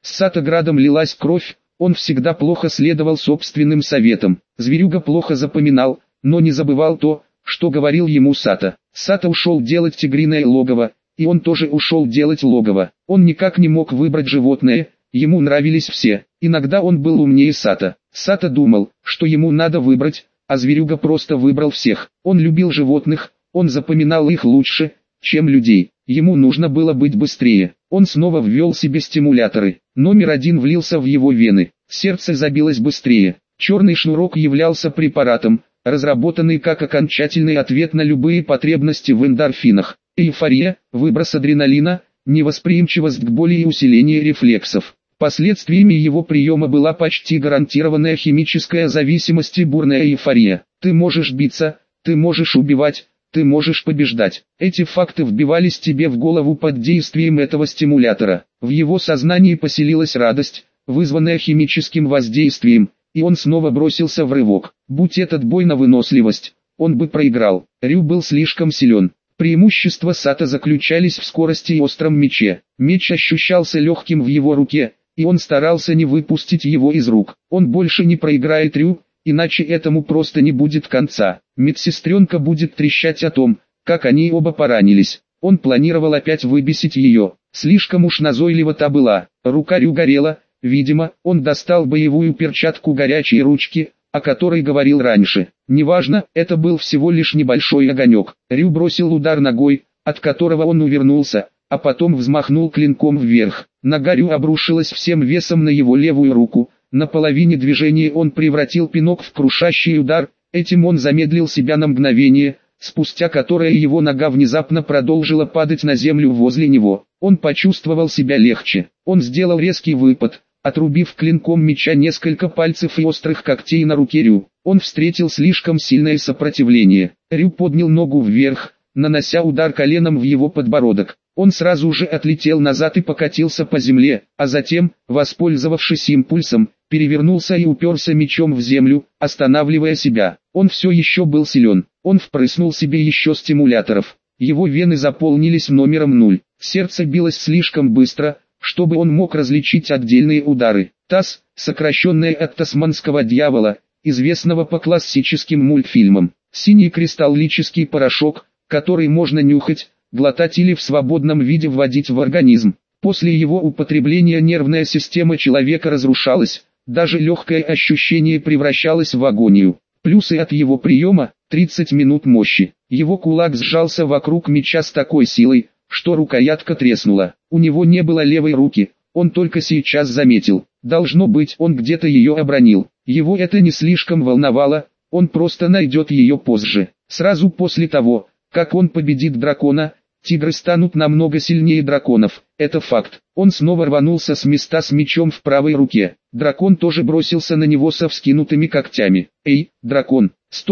С Сато градом лилась кровь, он всегда плохо следовал собственным советам. Зверюга плохо запоминал, но не забывал то, что говорил ему Сато. Сато ушел делать тигриное логово, и он тоже ушел делать логово. Он никак не мог выбрать животное, ему нравились все. Иногда он был умнее Сато. Сато думал, что ему надо выбрать, а зверюга просто выбрал всех. Он любил животных, он запоминал их лучше, чем людей. Ему нужно было быть быстрее. Он снова ввел себе стимуляторы. Номер 1 влился в его вены. Сердце забилось быстрее. Черный шнурок являлся препаратом, разработанный как окончательный ответ на любые потребности в эндорфинах. Эйфория, выброс адреналина, невосприимчивость к боли и усиление рефлексов. Последствиями его приема была почти гарантированная химическая зависимость и бурная эйфория. Ты можешь биться, ты можешь убивать, ты можешь побеждать. Эти факты вбивались тебе в голову под действием этого стимулятора. В его сознании поселилась радость, вызванная химическим воздействием, и он снова бросился в рывок. Будь этот бой на выносливость, он бы проиграл. Рю был слишком силен. Преимущества Сато заключались в скорости и остром мече. Меч ощущался легким в его руке, и он старался не выпустить его из рук. Он больше не проиграет Рю, иначе этому просто не будет конца. Медсестренка будет трещать о том, как они оба поранились. Он планировал опять выбесить ее. Слишком уж назойлива та была. Рука Рю горела, видимо, он достал боевую перчатку горячей ручки, о которой говорил раньше. Неважно, это был всего лишь небольшой огонек. Рю бросил удар ногой, от которого он увернулся, а потом взмахнул клинком вверх. Нога Рю обрушилась всем весом на его левую руку. На половине движения он превратил пинок в крушащий удар, этим он замедлил себя на мгновение, спустя которое его нога внезапно продолжила падать на землю возле него. Он почувствовал себя легче. Он сделал резкий выпад, отрубив клинком меча несколько пальцев и острых когтей на руке Рю. Он встретил слишком сильное сопротивление. Рю поднял ногу вверх, нанося удар коленом в его подбородок. Он сразу же отлетел назад и покатился по земле, а затем, воспользовавшись импульсом, перевернулся и уперся мечом в землю, останавливая себя. Он все еще был силен. Он впрыснул себе еще стимуляторов. Его вены заполнились номером 0. Сердце билось слишком быстро, чтобы он мог различить отдельные удары. ТАСС, сокращенное от тасманского дьявола, известного по классическим мультфильмам. Синий кристаллический порошок, который можно нюхать, глотать или в свободном виде вводить в организм. После его употребления нервная система человека разрушалась, даже легкое ощущение превращалось в агонию. Плюсы от его приема – 30 минут мощи. Его кулак сжался вокруг меча с такой силой, что рукоятка треснула. У него не было левой руки, он только сейчас заметил. Должно быть, он где-то ее обронил. Его это не слишком волновало, он просто найдет ее позже. Сразу после того, как он победит дракона, тигры станут намного сильнее драконов, это факт. Он снова рванулся с места с мечом в правой руке. Дракон тоже бросился на него со вскинутыми когтями. Эй, дракон,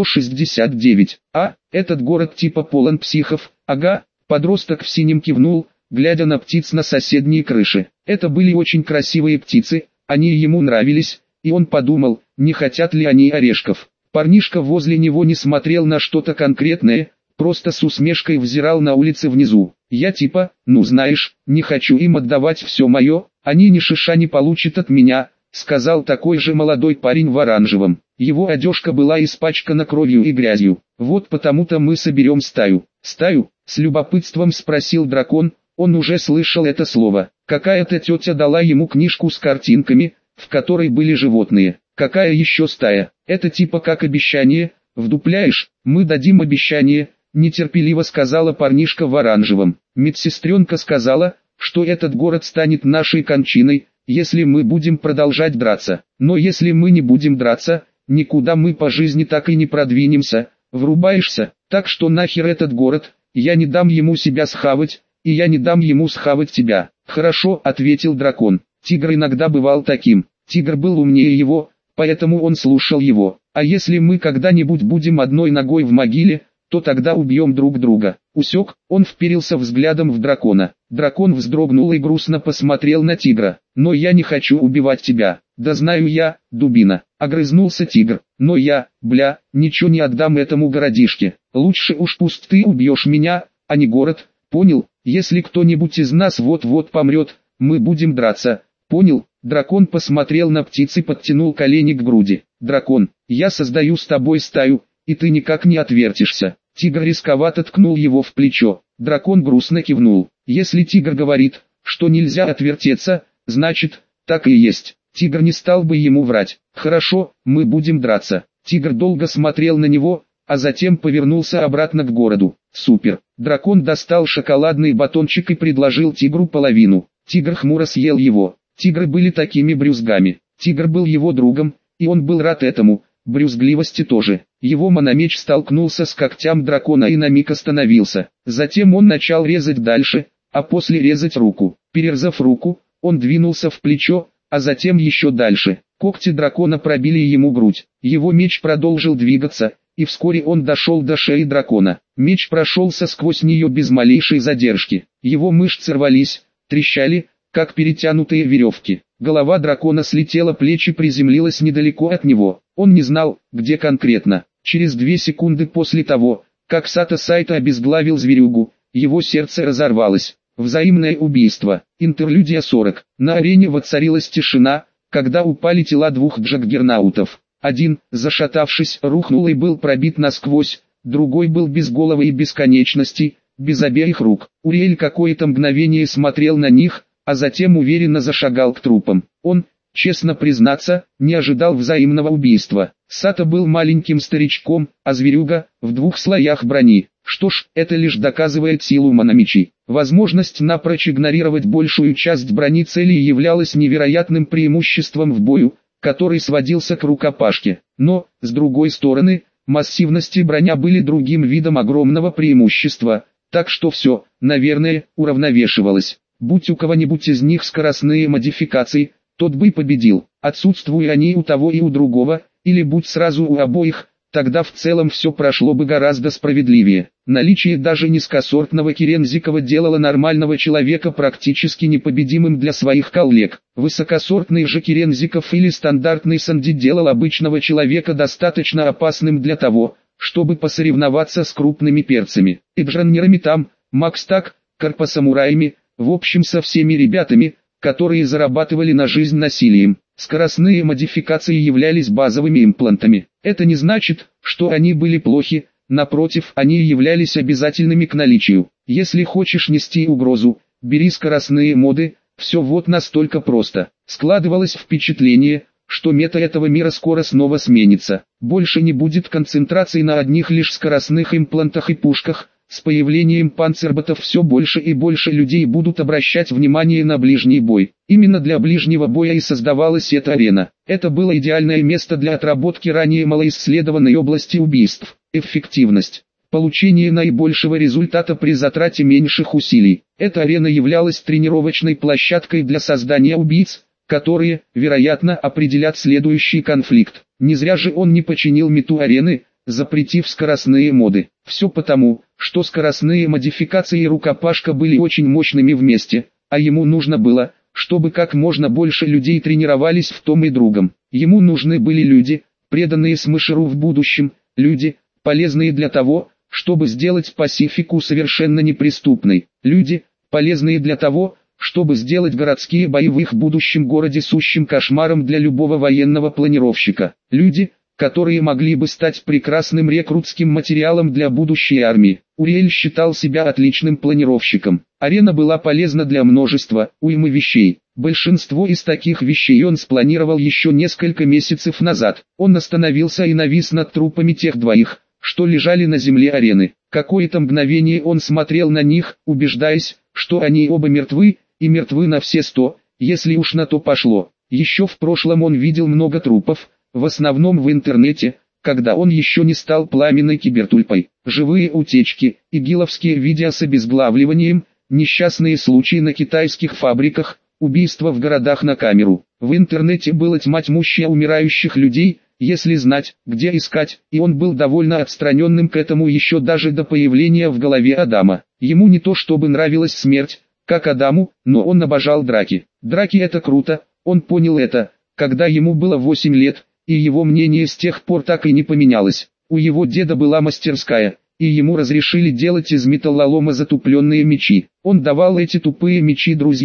169. А, этот город типа полон психов, ага. Подросток в синем кивнул, глядя на птиц на соседней крыше. Это были очень красивые птицы, они ему нравились, и он подумал, не хотят ли они орешков. Парнишка возле него не смотрел на что-то конкретное, просто с усмешкой взирал на улицы внизу. Я типа, ну знаешь, не хочу им отдавать все мое, они ни шиша не получат от меня, сказал такой же молодой парень в оранжевом. Его одежка была испачкана кровью и грязью. Вот потому-то мы соберем стаю. Стаю? С любопытством спросил дракон, он уже слышал это слово. Какая-то тетя дала ему книжку с картинками, в которой были животные. Какая еще стая? Это типа как обещание, вдупляешь? Мы дадим обещание, нетерпеливо сказала парнишка в оранжевом. Медсестренка сказала, что этот город станет нашей кончиной, если мы будем продолжать драться. Но если мы не будем драться, никуда мы по жизни так и не продвинемся, врубаешься? Так что нахер этот город, я не дам ему себя схавать, и я не дам ему схавать тебя. Хорошо, ответил дракон. Тигр иногда бывал таким. Тигр был умнее его, поэтому он слушал его. А если мы когда-нибудь будем одной ногой в могиле, то тогда убьем друг друга. Усек, он вперился взглядом в дракона. Дракон вздрогнул и грустно посмотрел на тигра. Но я не хочу убивать тебя. Да знаю я, дубина. Огрызнулся тигр. Но я, бля, ничего не отдам этому городишке. Лучше уж пусть ты убьешь меня, а не город. Понял? Если кто-нибудь из нас вот-вот помрет, мы будем драться. Понял. Дракон посмотрел на птиц и подтянул колени к груди. Дракон, я создаю с тобой стаю, и ты никак не отвертишься. Тигр рисковато ткнул его в плечо. Дракон грустно кивнул. Если тигр говорит, что нельзя отвертеться, значит, так и есть. Тигр не стал бы ему врать. Хорошо, мы будем драться. Тигр долго смотрел на него, а затем повернулся обратно к городу. Супер. Дракон достал шоколадный батончик и предложил тигру половину. Тигр хмуро съел его. Тигры были такими брюзгами. Тигр был его другом, и он был рад этому, брюзгливости тоже. Его мономеч столкнулся с когтям дракона и на миг остановился. Затем он начал резать дальше, а после резать руку. Перерезав руку, он двинулся в плечо, а затем еще дальше. Когти дракона пробили ему грудь. Его меч продолжил двигаться, и вскоре он дошел до шеи дракона. Меч прошелся сквозь нее без малейшей задержки. Его мышцы рвались, трещали, как перетянутые веревки. Голова дракона слетела, плечи приземлилась недалеко от него. Он не знал, где конкретно. Через 2 секунды после того, как Сато Сайто обезглавил зверюгу, его сердце разорвалось. Взаимное убийство. Интерлюдия 40. На арене воцарилась тишина, когда упали тела 2 джаггернаутов. Один, зашатавшись, рухнул и был пробит насквозь, другой был без головы и без конечностей, без обеих рук. Уриэль какое-то мгновение смотрел на них, а затем уверенно зашагал к трупам. Он, честно признаться, не ожидал взаимного убийства. Сато был маленьким старичком, а зверюга – в 2 слоях брони. Что ж, это лишь доказывает силу мономечи. Возможность напрочь игнорировать большую часть брони цели являлась невероятным преимуществом в бою, который сводился к рукопашке. Но, с другой стороны, массивность и броня были другим видом огромного преимущества, так что все, наверное, уравновешивалось. Будь у кого-нибудь из них скоростные модификации, тот бы победил. Отсутствуя они у того и у другого, или будь сразу у обоих, тогда в целом все прошло бы гораздо справедливее. Наличие даже низкосортного кирензикова делало нормального человека практически непобедимым для своих коллег. Высокосортный же кирензиков или стандартный санди делал обычного человека достаточно опасным для того, чтобы посоревноваться с крупными перцами. Эджаннерами там, Макстак, Карпасамураями, в общем со всеми ребятами, которые зарабатывали на жизнь насилием. Скоростные модификации являлись базовыми имплантами. Это не значит, что они были плохи, напротив, они являлись обязательными к наличию. Если хочешь нести угрозу, бери скоростные моды, все вот настолько просто. Складывалось впечатление, что мета этого мира скоро снова сменится. Больше не будет концентрации на одних лишь скоростных имплантах и пушках. С появлением панцерботов все больше и больше людей будут обращать внимание на ближний бой. Именно для ближнего боя и создавалась эта арена. Это было идеальное место для отработки ранее малоисследованной области убийств. Эффективность. Получение наибольшего результата при затрате меньших усилий. Эта арена являлась тренировочной площадкой для создания убийц, которые, вероятно, определят следующий конфликт. Не зря же он не починил мету арены, запретив скоростные моды. Все потому, что скоростные модификации и рукопашка были очень мощными вместе, а ему нужно было, чтобы как можно больше людей тренировались в том и другом. Ему нужны были люди, преданные Смешеру в будущем, люди, полезные для того, чтобы сделать Пасифику совершенно неприступной, люди, полезные для того, чтобы сделать городские бои в их будущем городе сущим кошмаром для любого военного планировщика, люди, которые могли бы стать прекрасным рекрутским материалом для будущей армии. Уриэль считал себя отличным планировщиком. Арена была полезна для множества, уймы вещей. Большинство из таких вещей он спланировал еще несколько месяцев назад. Он остановился и навис над трупами тех 2, что лежали на земле арены. Какое-то мгновение он смотрел на них, убеждаясь, что они оба мертвы, и мертвы на все 100, если уж на то пошло. Еще в прошлом он видел много трупов, в основном в интернете, когда он еще не стал пламенной кибертульпой. Живые утечки, игиловские видео с обезглавливанием, несчастные случаи на китайских фабриках, убийства в городах на камеру. В интернете было тьма тьмущая умирающих людей, если знать, где искать, и он был довольно отстраненным к этому еще даже до появления в голове Адама. Ему не то чтобы нравилась смерть, как Адаму, но он обожал драки. Драки это круто, он понял это, когда ему было 8 лет, и его мнение с тех пор так и не поменялось. У его деда была мастерская, и ему разрешили делать из металлолома затупленные мечи. Он давал эти тупые мечи друзьям,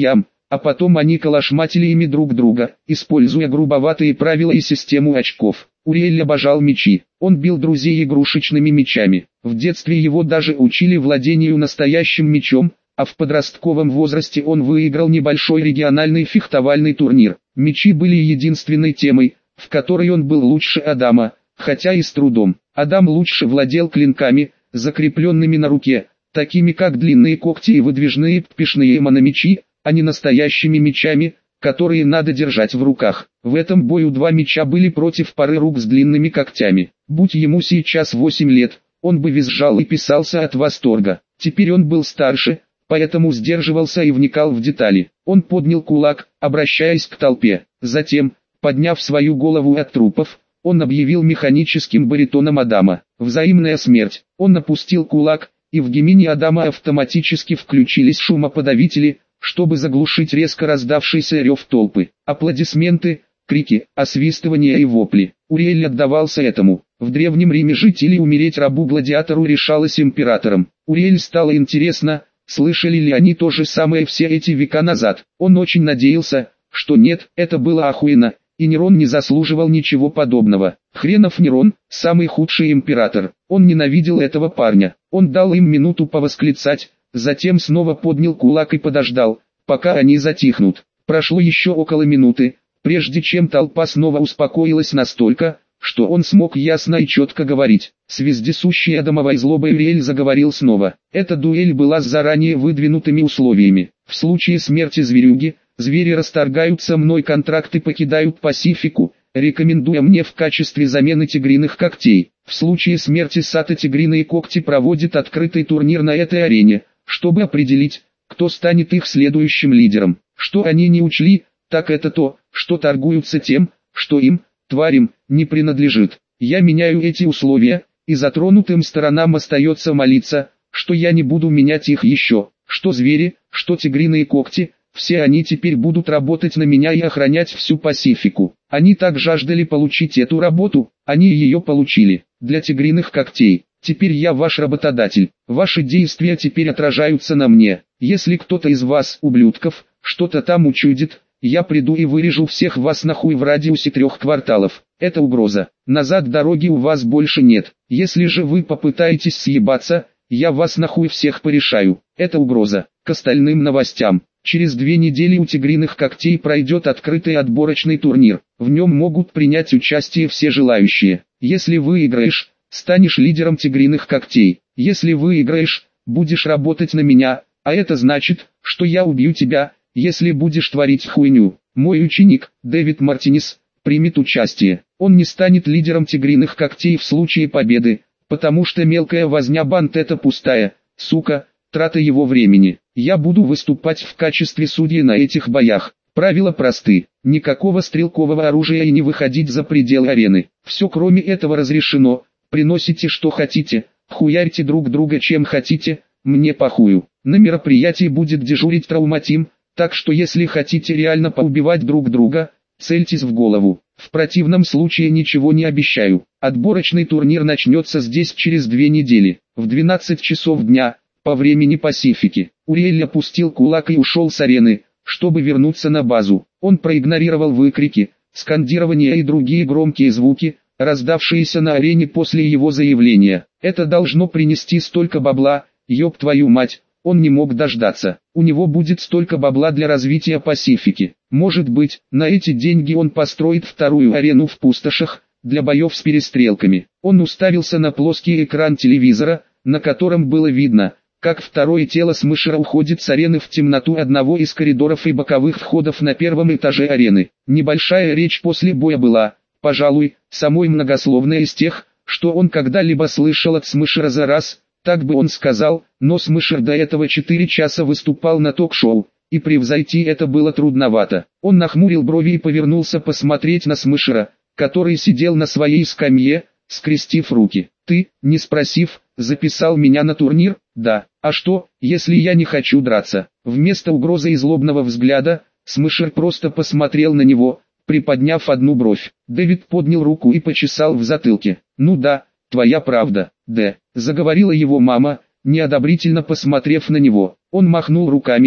а потом они калашматили ими друг друга, используя грубоватые правила и систему очков. Уриэль обожал мечи, он бил друзей игрушечными мечами. В детстве его даже учили владению настоящим мечом, а в подростковом возрасте он выиграл небольшой региональный фехтовальный турнир. Мечи были единственной темой, в которой он был лучше Адама, хотя и с трудом. Адам лучше владел клинками, закрепленными на руке, такими как длинные когти и выдвижные пшные мономечи, а не настоящими мечами, которые надо держать в руках. В этом бою два меча были против пары рук с длинными когтями. Будь ему сейчас 8 лет, он бы визжал и писался от восторга. Теперь он был старше, поэтому сдерживался и вникал в детали. Он поднял кулак, обращаясь к толпе. Затем, подняв свою голову от трупов, он объявил механическим баритоном Адама: «Взаимная смерть». Он опустил кулак, и в гемине Адама автоматически включились шумоподавители, чтобы заглушить резко раздавшийся рев толпы. Аплодисменты, крики, освистывания и вопли. Уриэль отдавался этому. В Древнем Риме жить или умереть рабу-гладиатору решалось императором. Уриэль стало интересно, слышали ли они то же самое все эти века назад. Он очень надеялся, что нет, это было охуенно, и Нерон не заслуживал ничего подобного. Хренов Нерон, самый худший император. Он ненавидел этого парня. Он дал им минуту повосклицать, затем снова поднял кулак и подождал, пока они затихнут. Прошло еще около минуты, прежде чем толпа снова успокоилась настолько, что он смог ясно и четко говорить. С вездесущей адамовой злобой Уриэль заговорил снова. Эта дуэль была с заранее выдвинутыми условиями. В случае смерти зверюги, звери расторгают со мной контракт и покидают Пасифику, рекомендуя мне в качестве замены тигриных когтей. В случае смерти Сато тигриные когти проводит открытый турнир на этой арене, чтобы определить, кто станет их следующим лидером. Что они не учли, так это то, что торгуются тем, что им, тварям, не принадлежит. Я меняю эти условия, и затронутым сторонам остается молиться, что я не буду менять их еще. Что звери, что тигриные когти, все они теперь будут работать на меня и охранять всю Пасифику. Они так жаждали получить эту работу, они ее получили. Для тигриных когтей. Теперь я ваш работодатель. Ваши действия теперь отражаются на мне. Если кто-то из вас, ублюдков, что-то там учудит, я приду и вырежу всех вас нахуй в радиусе 3 кварталов. Это угроза. Назад дороги у вас больше нет. Если же вы попытаетесь съебаться, я вас нахуй всех порешаю. Это угроза. К остальным новостям. Через 2 недели у тигриных когтей пройдет открытый отборочный турнир. В нем могут принять участие все желающие. Если выиграешь, станешь лидером тигриных когтей. Если выиграешь, будешь работать на меня, а это значит, что я убью тебя, если будешь творить хуйню. Мой ученик, Дэвид Мартинес, примет участие. Он не станет лидером тигриных когтей в случае победы, потому что мелкая возня банд — это пустая, сука, трата его времени. Я буду выступать в качестве судьи на этих боях. Правила просты. Никакого стрелкового оружия и не выходить за пределы арены. Все кроме этого разрешено. Приносите что хотите, хуярьте друг друга чем хотите, мне похую. На мероприятии будет дежурить травматим, так что если хотите реально поубивать друг друга, цельтесь в голову. В противном случае ничего не обещаю. Отборочный турнир начнется здесь через 2 недели, в 12 часов дня, по времени Пасифики. Уриэль опустил кулак и ушел с арены, чтобы вернуться на базу. Он проигнорировал выкрики, скандирования и другие громкие звуки, раздавшиеся на арене после его заявления. Это должно принести столько бабла, ёб твою мать, он не мог дождаться. У него будет столько бабла для развития Пасифики. Может быть, на эти деньги он построит вторую арену в пустошах, для боев с перестрелками. Он уставился на плоский экран телевизора, на котором было видно, как второе тело Смешера уходит с арены в темноту одного из коридоров и боковых входов на первом этаже арены. Небольшая речь после боя была, пожалуй, самой многословной из тех, что он когда-либо слышал от Смешера за раз, так бы он сказал, но Смешер до этого 4 часа выступал на ток-шоу, и превзойти это было трудновато. Он нахмурил брови и повернулся посмотреть на Смешера, который сидел на своей скамье, скрестив руки. «Ты, не спросив, записал меня на турнир?» «Да. А что, если я не хочу драться?» Вместо угрозы и злобного взгляда, Смешер просто посмотрел на него, приподняв одну бровь. Дэвид поднял руку и почесал в затылке. «Ну да, твоя правда, заговорила его мама, неодобрительно посмотрев на него. Он махнул руками,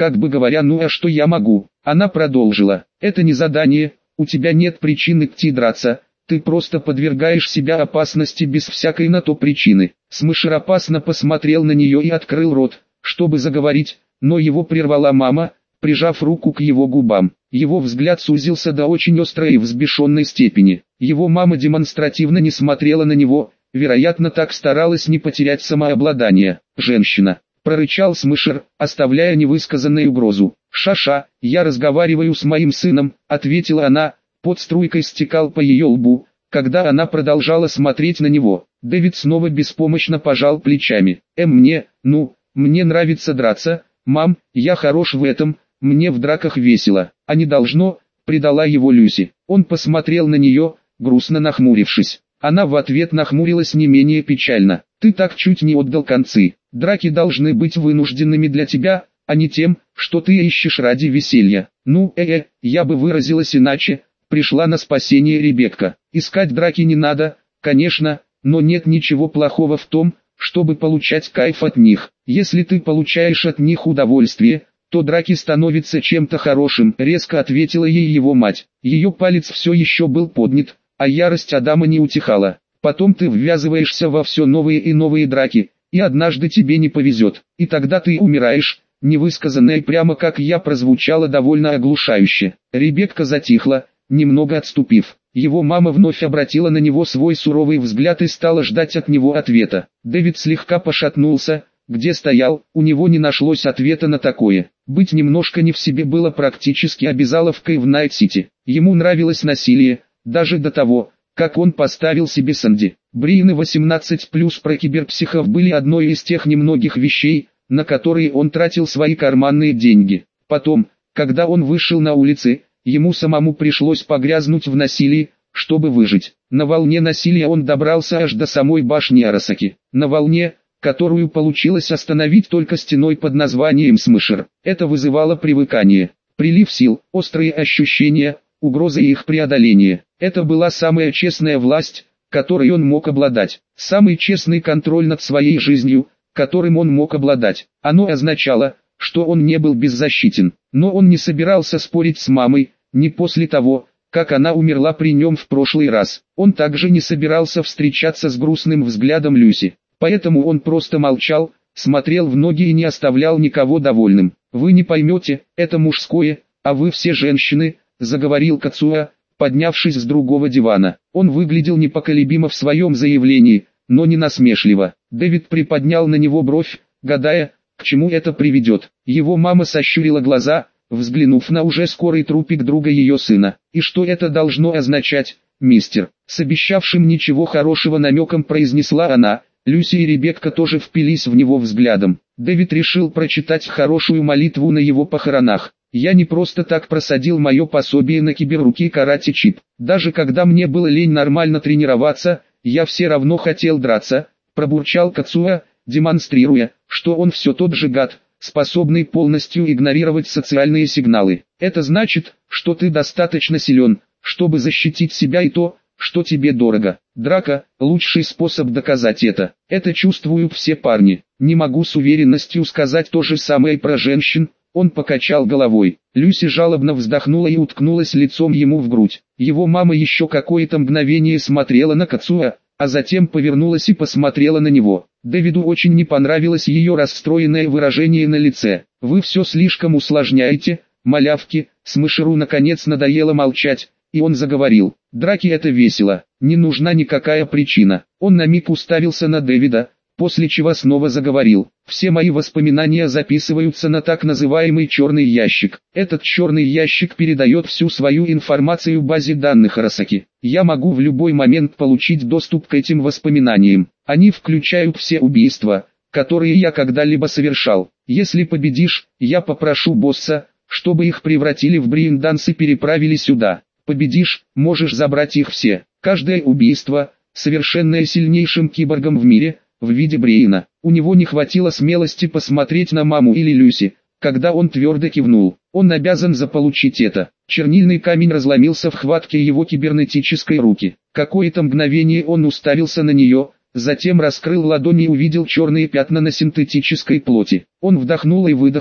как бы говоря, ну а что я могу? Она продолжила, это не задание, у тебя нет причины идти драться, ты просто подвергаешь себя опасности без всякой на то причины. Смышер опасно посмотрел на нее и открыл рот, чтобы заговорить, но его прервала мама, прижав руку к его губам. Его взгляд сузился до очень острой и взбешенной степени. Его мама демонстративно не смотрела на него, вероятно так старалась не потерять самообладание. «Женщина!» — прорычал Смышер, оставляя невысказанную угрозу. «Ша-ша, я разговариваю с моим сыном», — ответила она, пот струйкой стекал по ее лбу, когда она продолжала смотреть на него. Дэвид снова беспомощно пожал плечами. Мне нравится драться, мам, я хорош в этом, мне в драках весело, а не должно», — предала его Люси. Он посмотрел на нее, грустно нахмурившись. Она в ответ нахмурилась не менее печально. «Ты так чуть не отдал концы. Драки должны быть вынужденными для тебя, а не тем, что ты ищешь ради веселья». Я бы выразилась иначе, пришла на спасение Ребекка. Искать драки не надо, конечно, но нет ничего плохого в том, чтобы получать кайф от них. Если ты получаешь от них удовольствие, то драки становятся чем-то хорошим, резко ответила ей его мать. Ее палец все еще был поднят, а ярость Адама не утихала. Потом ты ввязываешься во все новые и новые драки, и однажды тебе не повезет, и тогда ты умираешь. Невысказанное прямо как я прозвучало довольно оглушающе. Ребекка затихла, немного отступив. Его мама вновь обратила на него свой суровый взгляд и стала ждать от него ответа. Дэвид слегка пошатнулся, где стоял, у него не нашлось ответа на такое. Быть немножко не в себе было практически обязаловкой в Найт-Сити. Ему нравилось насилие, даже до того, как он поставил себе Санди. Бриены 18+ про киберпсихов были одной из тех немногих вещей, на которые он тратил свои карманные деньги. Потом, когда он вышел на улицы, ему самому пришлось погрязнуть в насилии, чтобы выжить. На волне насилия он добрался аж до самой башни Арасаки. На волне, которую получилось остановить только стеной под названием Смышер. Это вызывало привыкание, прилив сил, острые ощущения, угрозы их преодоления. Это была самая честная власть, которой он мог обладать. Самый честный контроль над своей жизнью, которым он мог обладать. Оно означало, что он не был беззащитен. Но он не собирался спорить с мамой, не после того, как она умерла при нем в прошлый раз. Он также не собирался встречаться с грустным взглядом Люси. Поэтому он просто молчал, смотрел в ноги и не оставлял никого довольным. «Вы не поймете, это мужское, а вы все женщины», — заговорил Кацуя, поднявшись с другого дивана. Он выглядел непоколебимо в своем заявлении, но не насмешливо. Дэвид приподнял на него бровь, гадая, к чему это приведет. Его мама сощурила глаза, взглянув на уже скорый трупик друга ее сына. «И что это должно означать, мистер?» С обещавшим ничего хорошего намеком произнесла она. Люси и Ребекка тоже впились в него взглядом. Дэвид решил прочитать хорошую молитву на его похоронах. «Я не просто так просадил мое пособие на киберруки карате чип. Даже когда мне было лень нормально тренироваться, я все равно хотел драться», — пробурчал Кацуя, демонстрируя, что он все тот же гад, способный полностью игнорировать социальные сигналы. «Это значит, что ты достаточно силен, чтобы защитить себя и то, что тебе дорого. Драка – лучший способ доказать это. Это чувствуют все парни. Не могу с уверенностью сказать то же самое про женщин». Он покачал головой. Люси жалобно вздохнула и уткнулась лицом ему в грудь. Его мама еще какое-то мгновение смотрела на Кацуя, а затем повернулась и посмотрела на него. Дэвиду очень не понравилось ее расстроенное выражение на лице. «Вы все слишком усложняете, малявки». Смышеру наконец надоело молчать, и он заговорил. «Драки — это весело, не нужна никакая причина». Он на миг уставился на Дэвида, после чего снова заговорил. «Все мои воспоминания записываются на так называемый черный ящик. Этот черный ящик передает всю свою информацию базе данных Арасаки. Я могу в любой момент получить доступ к этим воспоминаниям. Они включают все убийства, которые я когда-либо совершал. Если победишь, я попрошу босса, чтобы их превратили в брейнданс и переправили сюда. Победишь, можешь забрать их все. Каждое убийство, совершенное сильнейшим киборгом в мире, в виде Бриена». У него не хватило смелости посмотреть на маму или Люси, когда он твердо кивнул. Он обязан заполучить это. Чернильный камень разломился в хватке его кибернетической руки. Какое-то мгновение он уставился на нее, затем раскрыл ладони и увидел черные пятна на синтетической плоти. Он вдохнул и выдохнул,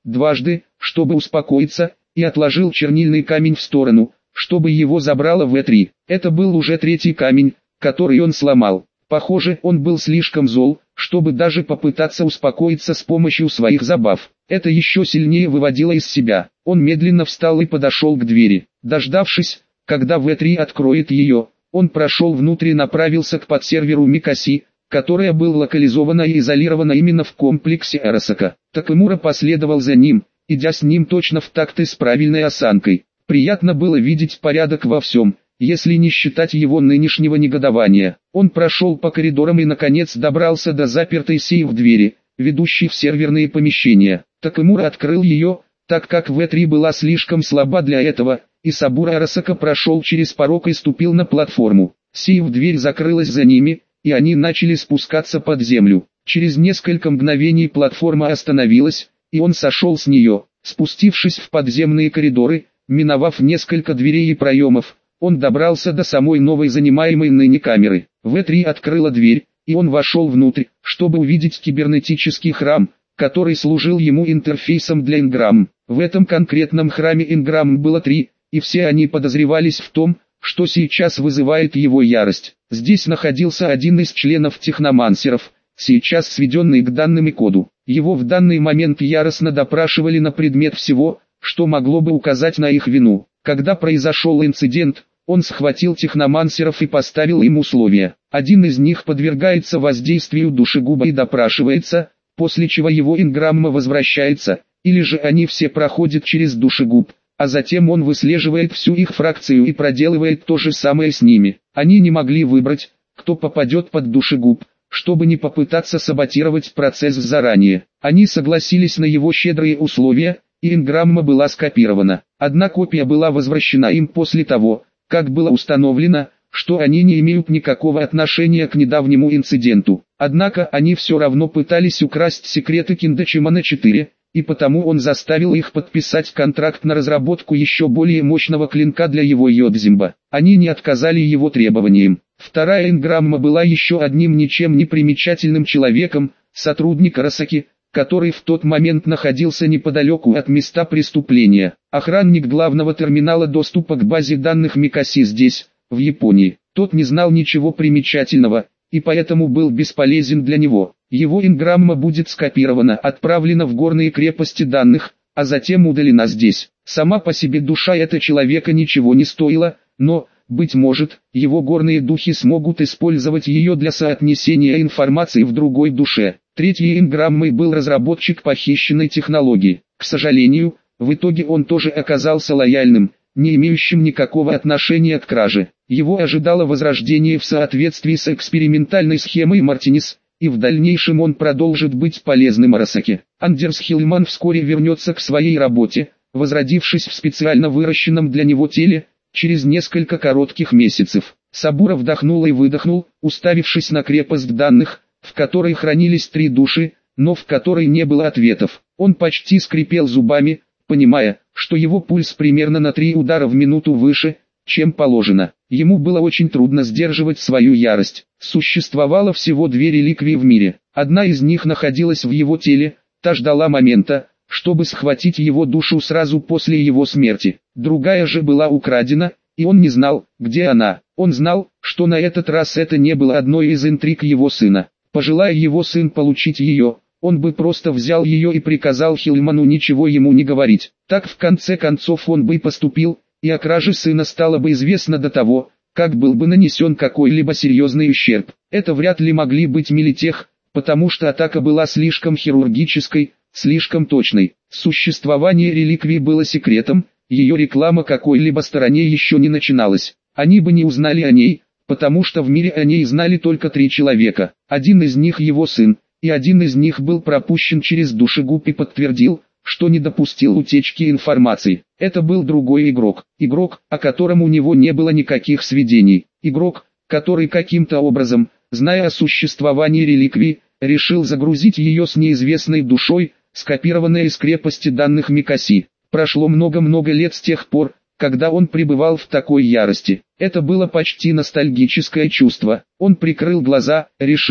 дважды, чтобы успокоиться, и отложил чернильный камень в сторону, чтобы его забрало В3. Это был уже третий камень, который он сломал. Похоже, он был слишком зол, чтобы даже попытаться успокоиться с помощью своих забав. Это еще сильнее выводило из себя. Он медленно встал и подошел к двери. Дождавшись, когда В3 откроет ее, он прошел внутрь и направился к подсерверу Микаси, которая была локализована и изолирована именно в комплексе Арасака. Такэмура последовал за ним, идя с ним точно в такт с правильной осанкой. Приятно было видеть порядок во всем, если не считать его нынешнего негодования. Он прошел по коридорам и наконец добрался до запертой сейф-двери, ведущей в серверные помещения. Такэмура открыл ее, так как В3 была слишком слаба для этого, и Сабура Арасака прошел через порог и ступил на платформу. Сейф-дверь закрылась за ними, и они начали спускаться под землю. Через несколько мгновений платформа остановилась, и он сошел с нее. Спустившись в подземные коридоры, миновав несколько дверей и проемов, он добрался до самой новой занимаемой ныне камеры. В3 открыла дверь, и он вошел внутрь, чтобы увидеть кибернетический храм, который служил ему интерфейсом для Инграмм. В этом конкретном храме Инграмм было 3, и все они подозревались в том, что сейчас вызывает его ярость. Здесь находился один из членов техномансеров, сейчас сведенный к данным и коду. Его в данный момент яростно допрашивали на предмет всего, что могло бы указать на их вину. Когда произошел инцидент, он схватил техномансеров и поставил им условия. Один из них подвергается воздействию душегуба и допрашивается, после чего его Инграмма возвращается, или же они все проходят через душегуб, а затем он выслеживает всю их фракцию и проделывает то же самое с ними. Они не могли выбрать, кто попадет под душегуб, чтобы не попытаться саботировать процесс заранее. Они согласились на его щедрые условия, и Инграмма была скопирована. Одна копия была возвращена им после того, как было установлено, что они не имеют никакого отношения к недавнему инциденту. Однако они все равно пытались украсть секреты Киндачимана 4, и потому он заставил их подписать контракт на разработку еще более мощного клинка для его Йодзимба. Они не отказали его требованиям. Вторая Инграмма была еще одним ничем не примечательным человеком, сотрудник Арасаки, который в тот момент находился неподалеку от места преступления. Охранник главного терминала доступа к базе данных Микаси здесь, в Японии. Тот не знал ничего примечательного, и поэтому был бесполезен для него. Его Инграмма будет скопирована, отправлена в горные крепости данных, а затем удалена здесь. Сама по себе душа этого человека ничего не стоила, но, быть может, его горные духи смогут использовать ее для соотнесения информации в другой душе. Третьей Инграммой был разработчик похищенной технологии. К сожалению, в итоге он тоже оказался лояльным, не имеющим никакого отношения к краже. Его ожидало возрождение в соответствии с экспериментальной схемой Мартинес, и в дальнейшем он продолжит быть полезным Арасаке. Андерс Хиллман вскоре вернется к своей работе, возродившись в специально выращенном для него теле, через несколько коротких месяцев. Сабура вдохнул и выдохнул, уставившись на крепость данных, в которой хранились 3 души, но в которой не было ответов. Он почти скрипел зубами, понимая, что его пульс примерно на 3 удара в минуту выше, чем положено. Ему было очень трудно сдерживать свою ярость. Существовало всего 2 реликвии в мире. Одна из них находилась в его теле, та ждала момента, чтобы схватить его душу сразу после его смерти. Другая же была украдена, и он не знал, где она. Он знал, что на этот раз это не было одной из интриг его сына. Пожелая его сын получить ее, он бы просто взял ее и приказал Хиллману ничего ему не говорить. Так в конце концов он бы поступил, и о краже сына стало бы известно до того, как был бы нанесен какой-либо серьезный ущерб. Это вряд ли могли быть Милитех, потому что атака была слишком хирургической, слишком точной. Существование реликвии было секретом, ее реклама какой-либо стороне еще не начиналась. Они бы не узнали о ней, потому что в мире о ней знали только 3 человека. Один из них его сын, и один из них был пропущен через душегуб и подтвердил, что не допустил утечки информации. Это был другой игрок. Игрок, о котором у него не было никаких сведений. Игрок, который каким-то образом, зная о существовании реликвии, решил загрузить ее с неизвестной душой, скопированной из крепости данных Микаси. Прошло много-много лет с тех пор, когда он пребывал в такой ярости. Это было почти ностальгическое чувство. Он прикрыл глаза, решив,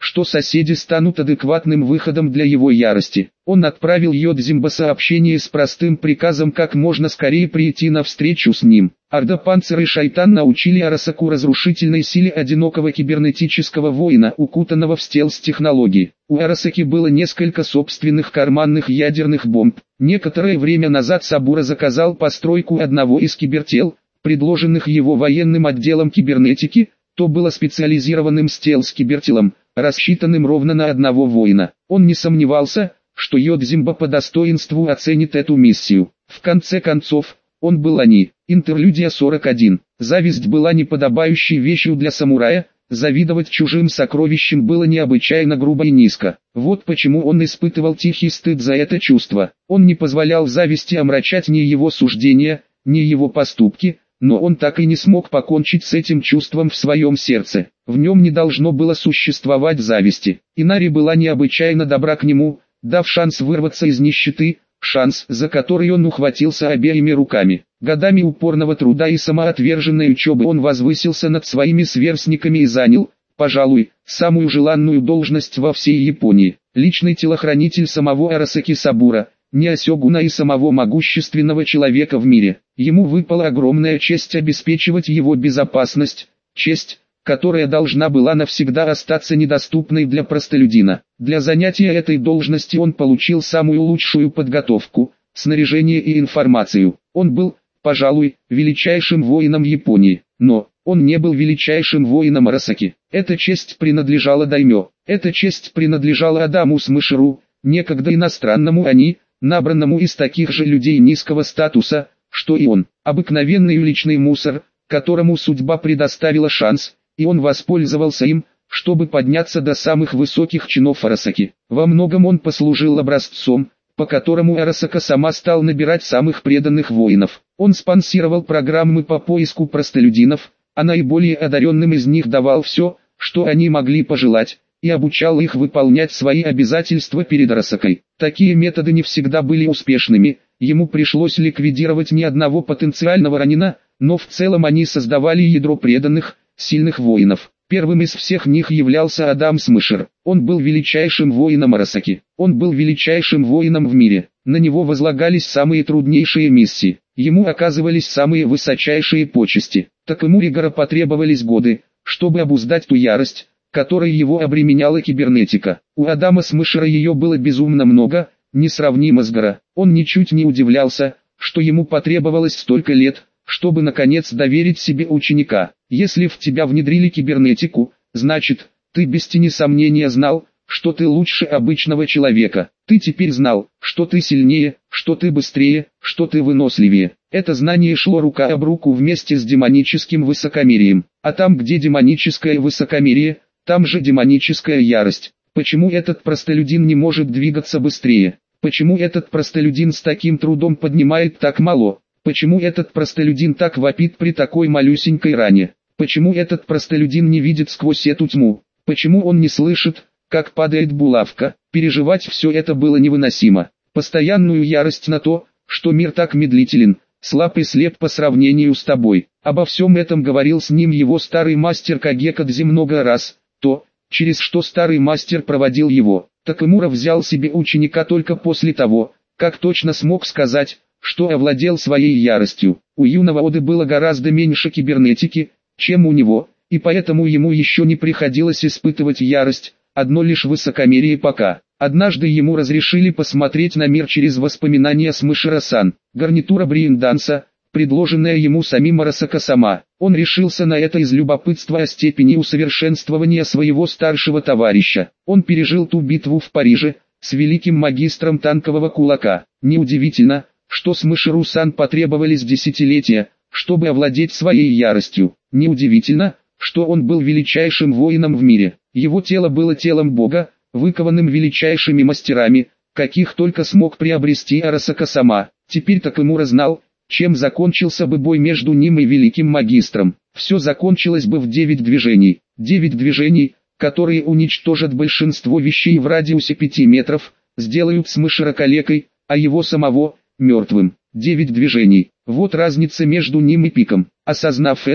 что соседи станут адекватным выходом для его ярости. Он отправил Йодзимбо сообщение с простым приказом как можно скорее прийти на встречу с ним. Орда Панцира и Шайтан научили Арасаку разрушительной силе одинокого кибернетического воина, укутанного в стелс-технологии. У Арасаки было несколько собственных карманных ядерных бомб. Некоторое время назад Сабура заказал постройку одного из кибертел, предложенных его военным отделом кибернетики. То было специализированным стелс-кибертелом, рассчитанным ровно на одного воина. Он не сомневался, что Йодзимбо по достоинству оценит эту миссию. В конце концов, он был они. Интерлюдия 41. Зависть была неподобающей вещью для самурая, завидовать чужим сокровищам было необычайно грубо и низко. Вот почему он испытывал тихий стыд за это чувство. Он не позволял зависти омрачать ни его суждения, ни его поступки, но он так и не смог покончить с этим чувством в своем сердце. В нем не должно было существовать зависти. Инари была необычайно добра к нему, дав шанс вырваться из нищеты, шанс, за который он ухватился обеими руками. Годами упорного труда и самоотверженной учебы он возвысился над своими сверстниками и занял, пожалуй, самую желанную должность во всей Японии. Личный телохранитель самого Арасаки Сабура, Ниосёгуна и самого могущественного человека в мире. Ему выпала огромная честь обеспечивать его безопасность, честь, которая должна была навсегда остаться недоступной для простолюдина. Для занятия этой должности он получил самую лучшую подготовку, снаряжение и информацию. Он был, пожалуй, величайшим воином Японии, но он не был величайшим воином Арасаки. Эта честь принадлежала даймё, эта честь принадлежала Адаму Смышеру, некогда иностранному они, набранному из таких же людей низкого статуса, что и он, обыкновенный уличный мусор, которому судьба предоставила шанс, и он воспользовался им, чтобы подняться до самых высоких чинов Арасаки. Во многом он послужил образцом, по которому Арасака сама стал набирать самых преданных воинов. Он спонсировал программы по поиску простолюдинов, а наиболее одаренным из них давал все, что они могли пожелать, и обучал их выполнять свои обязательства перед Арасакой. Такие методы не всегда были успешными, ему пришлось ликвидировать ни одного потенциального ранина, но в целом они создавали ядро преданных, сильных воинов. Первым из всех них являлся Адам Смышер. Он был величайшим воином Арасаки. Он был величайшим воином в мире. На него возлагались самые труднейшие миссии. Ему оказывались самые высочайшие почести. Такэмуригара потребовались годы, чтобы обуздать ту ярость, которой его обременяла кибернетика. У Адама Смышера ее было безумно много, несравнимо с Гора. Он ничуть не удивлялся, что ему потребовалось столько лет, чтобы наконец доверить себе ученика. Если в тебя внедрили кибернетику, значит, ты без тени сомнения знал, что ты лучше обычного человека. Ты теперь знал, что ты сильнее, что ты быстрее, что ты выносливее. Это знание шло рука об руку вместе с демоническим высокомерием. А там, где демоническое высокомерие, там же демоническая ярость. Почему этот простолюдин не может двигаться быстрее? Почему этот простолюдин с таким трудом поднимает так мало? Почему этот простолюдин так вопит при такой малюсенькой ране? Почему этот простолюдин не видит сквозь эту тьму? Почему он не слышит, как падает булавка? Переживать все это было невыносимо. Постоянную ярость на то, что мир так медлителен, слаб и слеп по сравнению с тобой. Обо всем этом говорил с ним его старый мастер Кагекадзе много раз. То, через что старый мастер проводил его. Такэмура взял себе ученика только после того, как точно смог сказать, что овладел своей яростью. У юного Оды было гораздо меньше кибернетики, чем у него, и поэтому ему еще не приходилось испытывать ярость, одно лишь высокомерие пока. Однажды ему разрешили посмотреть на мир через воспоминания Смышера-сан, гарнитура брейн-данса, предложенная ему самим Арасака-сама. Он решился на это из любопытства о степени усовершенствования своего старшего товарища. Он пережил ту битву в Париже, с великим магистром танкового кулака. Неудивительно, что Смышеру-сан потребовались десятилетия, чтобы овладеть своей яростью. Неудивительно, что он был величайшим воином в мире. Его тело было телом бога, выкованным величайшими мастерами, каких только смог приобрести Арасака-сама. Теперь Такэмура знал, чем закончился бы бой между ним и великим магистром. Все закончилось бы в 9 движений. 9 движений, которые уничтожат большинство вещей в радиусе 5 метров, сделают Смышера калекой, а его самого – мертвым. 9 движений. Вот разница между ним и пиком. Осознав это,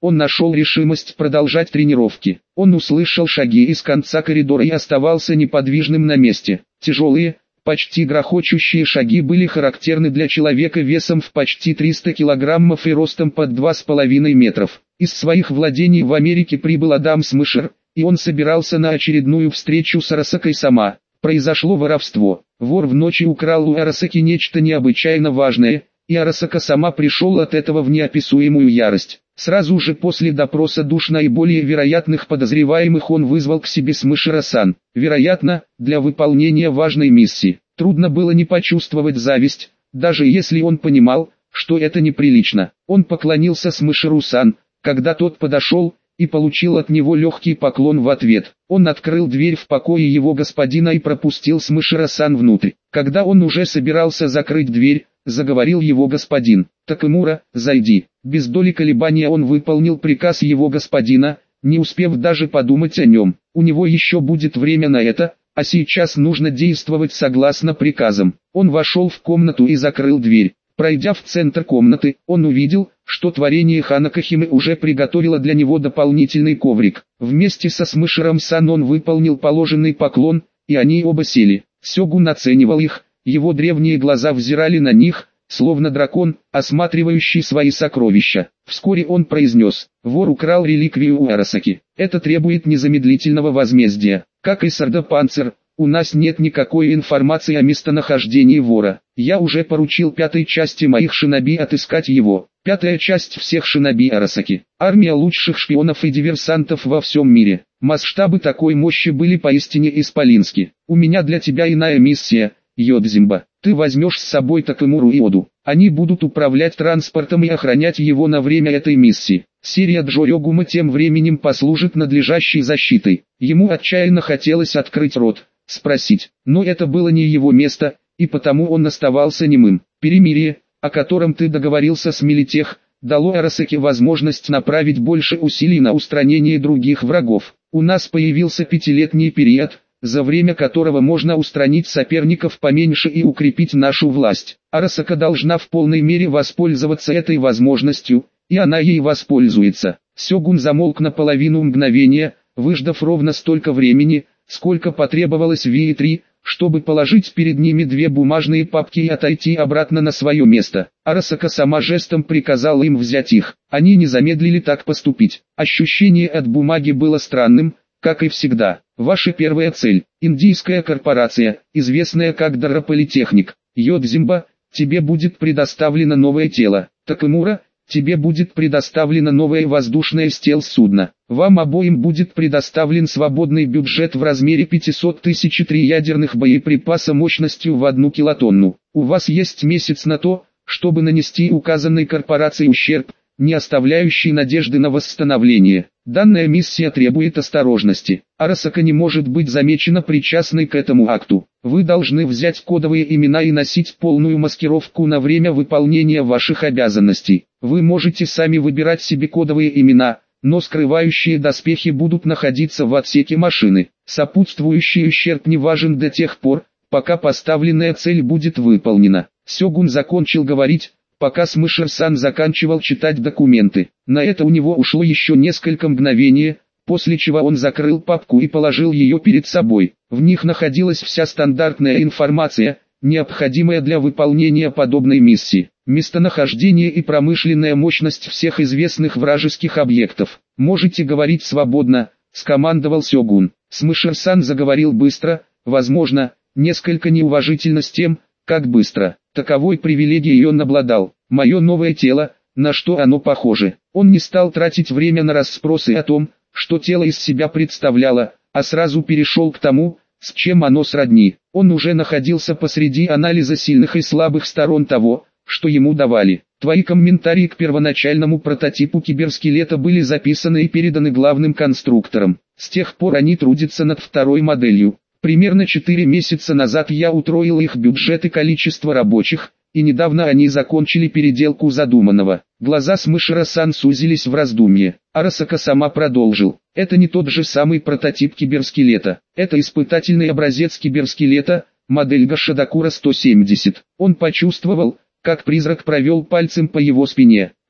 Он нашел решимость продолжать тренировки. Он услышал шаги из конца коридора и оставался неподвижным на месте. Тяжелые, почти грохочущие шаги были характерны для человека весом в почти 300 килограммов и ростом под 2,5 метров. Из своих владений в Америке прибыл Адам Смышер, и он собирался на очередную встречу с Арасакой Сама. Произошло воровство. Вор в ночь украл у Арасаки нечто необычайно важное, и Арасака Сама пришел от этого в неописуемую ярость. Сразу же после допроса душ наиболее вероятных подозреваемых он вызвал к себе Смышера-сан. Вероятно, для выполнения важной миссии. Трудно было не почувствовать зависть, даже если он понимал, что это неприлично. Он поклонился Смышеру-сан, когда тот подошел, и получил от него легкий поклон в ответ. Он открыл дверь в покое его господина и пропустил Смышера-сан внутрь. Когда он уже собирался закрыть дверь, заговорил его господин. «Такэмура, зайди». Без доли колебания он выполнил приказ его господина, не успев даже подумать о нем. У него еще будет время на это, а сейчас нужно действовать согласно приказам. Он вошел в комнату и закрыл дверь. Пройдя в центр комнаты, он увидел, что творение Ханакохимы уже приготовило для него дополнительный коврик. Вместе со Смышером-сан он выполнил положенный поклон, и они оба сели. Сёгун оценивал их, его древние глаза взирали на них, словно дракон, осматривающий свои сокровища. Вскоре он произнес: «Вор украл реликвию у Арасаки. Это требует незамедлительного возмездия. Как и Сардапанцер, у нас нет никакой информации о местонахождении вора. Я уже поручил 5-й части моих шиноби отыскать его». 5-я часть всех шиноби Арасаки. Армия лучших шпионов и диверсантов во всем мире. Масштабы такой мощи были поистине исполински. У меня для тебя иная миссия, Йодзимба. Ты возьмешь с собой Такэмуру и Оду. Они будут управлять транспортом и охранять его на время этой миссии. Серия Джо-Йогума тем временем послужит надлежащей защитой. Ему отчаянно хотелось открыть рот, спросить, но это было не его место, и потому он оставался немым. Перемирие, о котором ты договорился с Милитех, дало Арасаке возможность направить больше усилий на устранение других врагов. У нас появился 5-летний период, за время которого можно устранить соперников поменьше и укрепить нашу власть. Арасака должна в полной мере воспользоваться этой возможностью, и она ей воспользуется. Сёгун замолк на половину мгновения, выждав ровно столько времени, сколько потребовалось Ви-3, чтобы положить перед ними 2 бумажные папки и отойти обратно на свое место. Арасака сама жестом приказала им взять их. Они не замедлили так поступить. Ощущение от бумаги было странным, как и всегда. Ваша первая цель – индийская корпорация, известная как Дара Политехник. Йодзимба, тебе будет предоставлено новое тело. Такэмура, тебе будет предоставлено новое воздушное стелс-судно. Вам обоим будет предоставлен свободный бюджет в размере 500 тысяч 3 ядерных боеприпаса мощностью в 1 килотонну. У вас есть месяц на то, чтобы нанести указанной корпорации ущерб, не оставляющий надежды на восстановление. Данная миссия требует осторожности. Арасака не может быть замечена причастной к этому акту. Вы должны взять кодовые имена и носить полную маскировку на время выполнения ваших обязанностей. Вы можете сами выбирать себе кодовые имена, но скрывающие доспехи будут находиться в отсеке машины. Сопутствующий ущерб не важен до тех пор, пока поставленная цель будет выполнена. Сёгун закончил говорить, пока Смышер-сан заканчивал читать документы. На это у него ушло еще несколько мгновений, после чего он закрыл папку и положил ее перед собой. В них находилась вся стандартная информация, необходимая для выполнения подобной миссии. Местонахождение и промышленная мощность всех известных вражеских объектов. «Можете говорить свободно», — скомандовал Сёгун. Смышер-сан заговорил быстро, возможно, несколько неуважительно с тем, как быстро. Таковой привилегией он обладал. «Мое новое тело, на что оно похоже?» Он не стал тратить время на расспросы о том, что тело из себя представляло, а сразу перешел к тому, с чем оно сродни. Он уже находился посреди анализа сильных и слабых сторон того, что ему давали. Твои комментарии к первоначальному прототипу киберскелета были записаны и переданы главным конструкторам. С тех пор они трудятся над второй моделью. Примерно 4 месяца назад я утроил их бюджет и количество рабочих, и недавно они закончили переделку задуманного. Глаза Смышера-сан сузились в раздумье. Арасака сама продолжил. Это не тот же самый прототип киберскелета. Это испытательный образец киберскелета, модель Гашадакура 170. Он почувствовал, как призрак провел пальцем по его спине.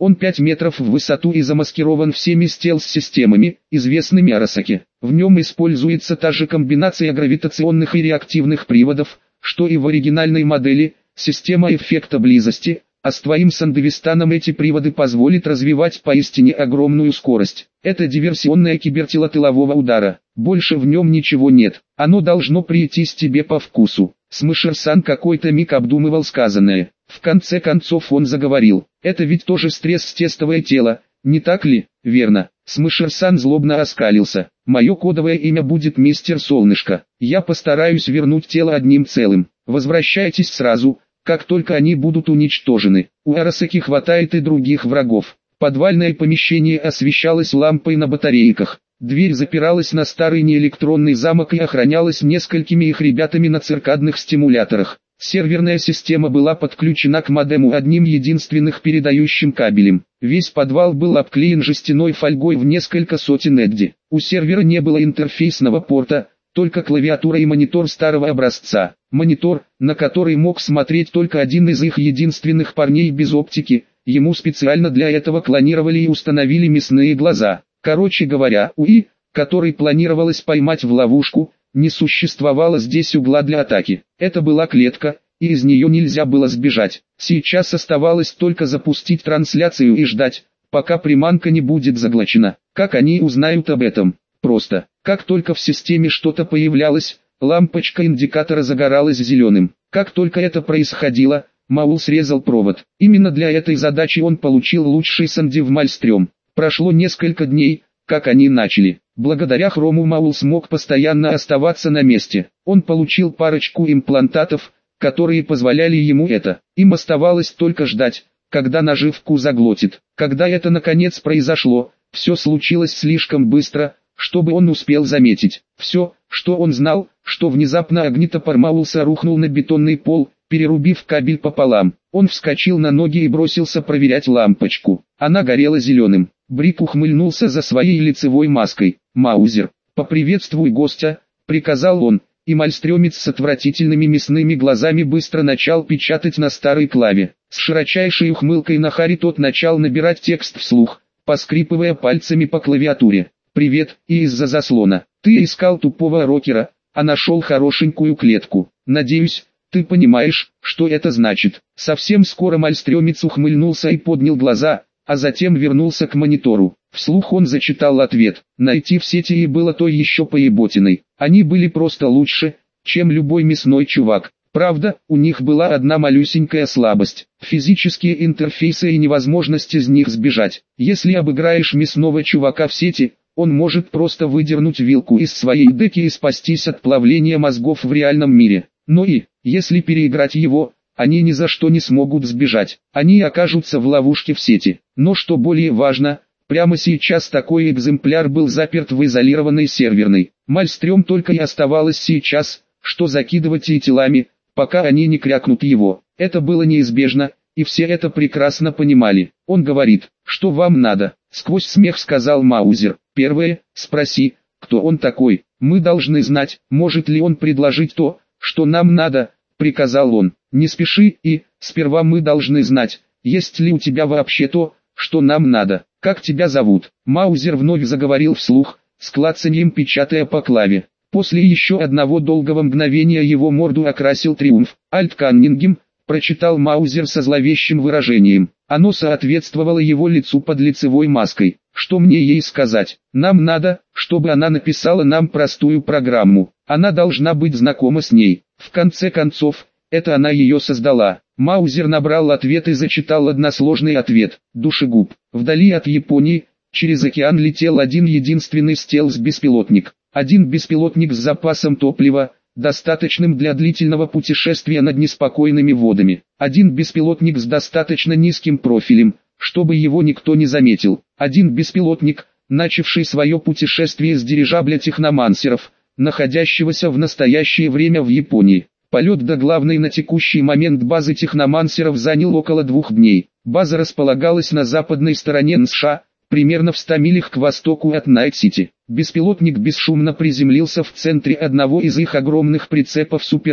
Он 5 метров в высоту и замаскирован всеми стелс-системами, известными Арасаки. В нем используется та же комбинация гравитационных и реактивных приводов, что и в оригинальной модели, система эффекта близости, а с твоим Сандевистаном эти приводы позволят развивать поистине огромную скорость. Это диверсионное кибертело тылового удара. Больше в нем ничего нет. Оно должно прийтись тебе по вкусу. Смышер-сан какой-то миг обдумывал сказанное. В конце концов он заговорил. Это ведь тоже стресс-тестовое тело, не так ли? Верно. Смышер-сан злобно оскалился. Мое кодовое имя будет Мистер Солнышко. Я постараюсь вернуть тело одним целым. Возвращайтесь сразу, как только они будут уничтожены. У Арасаки хватает и других врагов. Подвальное помещение освещалось лампой на батарейках. Дверь запиралась на старый неэлектронный замок и охранялась несколькими их ребятами на циркадных стимуляторах. Серверная система была подключена к модему одним единственным передающим кабелем. Весь подвал был обклеен жестяной фольгой в несколько сотен эдди. У сервера не было интерфейсного порта, только клавиатура и монитор старого образца. Монитор, на который мог смотреть только один из их единственных парней без оптики, ему специально для этого клонировали и установили мясные глаза. Короче говоря, УИ, который планировалось поймать в ловушку, не существовало здесь угла для атаки. Это была клетка, и из нее нельзя было сбежать. Сейчас оставалось только запустить трансляцию и ждать, пока приманка не будет заглочена. Как они узнают об этом? Просто. Как только в системе что-то появлялось, лампочка индикатора загоралась зеленым. Как только это происходило, Маул срезал провод. Именно для этой задачи он получил лучший Сандев Мальстрём. Прошло несколько дней, как они начали. Благодаря хрому Маул смог постоянно оставаться на месте. Он получил парочку имплантатов, которые позволяли ему это. Им оставалось только ждать, когда наживку заглотит. Когда это наконец произошло, все случилось слишком быстро, чтобы он успел заметить. Все, что он знал, что внезапно огнетопор Маулса рухнул на бетонный пол, перерубив кабель пополам. Он вскочил на ноги и бросился проверять лампочку. Она горела зеленым. Брик ухмыльнулся за своей лицевой маской. «Маузер, поприветствуй гостя», — приказал он, и мальстрёмец с отвратительными мясными глазами быстро начал печатать на старой клаве. С широчайшей ухмылкой на харе тот начал набирать текст вслух, поскрипывая пальцами по клавиатуре. «Привет, и из-за заслона. Ты искал тупого рокера, а нашел хорошенькую клетку. Надеюсь, ты понимаешь, что это значит». Совсем скоро мальстрёмец ухмыльнулся и поднял глаза, а затем вернулся к монитору. Вслух он зачитал ответ. Найти в сети и было то еще поеботиной. Они были просто лучше, чем любой мясной чувак. Правда, у них была одна малюсенькая слабость. Физические интерфейсы и невозможность из них сбежать. Если обыграешь мясного чувака в сети, он может просто выдернуть вилку из своей деки и спастись от плавления мозгов в реальном мире. Но и, если переиграть его, они ни за что не смогут сбежать. Они окажутся в ловушке в сети. Но что более важно, прямо сейчас такой экземпляр был заперт в изолированной серверной. Мальстрём только и оставалось сейчас, что закидывать и телами, пока они не крякнут его. Это было неизбежно, и все это прекрасно понимали. Он говорит, что вам надо, сквозь смех сказал Маузер. Первое, спроси, кто он такой. Мы должны знать, может ли он предложить то, что нам надо, приказал он. Не спеши и, сперва мы должны знать, есть ли у тебя вообще то, что нам надо. Как тебя зовут? Маузер вновь заговорил вслух, с клацаньем печатая по клаве. После еще одного долгого мгновения его морду окрасил триумф. «Альтканнингем», прочитал Маузер со зловещим выражением. Оно соответствовало его лицу под лицевой маской. Что мне ей сказать? Нам надо, чтобы она написала нам простую программу. Она должна быть знакома с ней. В конце концов, это она ее создала. Маузер набрал ответ и зачитал односложный ответ. Душегуб. Вдали от Японии, через океан летел один единственный стелс-беспилотник. Один беспилотник с запасом топлива, достаточным для длительного путешествия над неспокойными водами. Один беспилотник с достаточно низким профилем, чтобы его никто не заметил. Один беспилотник, начавший свое путешествие с дирижабля техномансеров, находящегося в настоящее время в Японии. Полет до главной на текущий момент базы техномансеров занял около 2 дней. База располагалась на западной стороне НСШ, примерно в 100 милях к востоку от Найт-Сити. Беспилотник бесшумно приземлился в центре одного из их огромных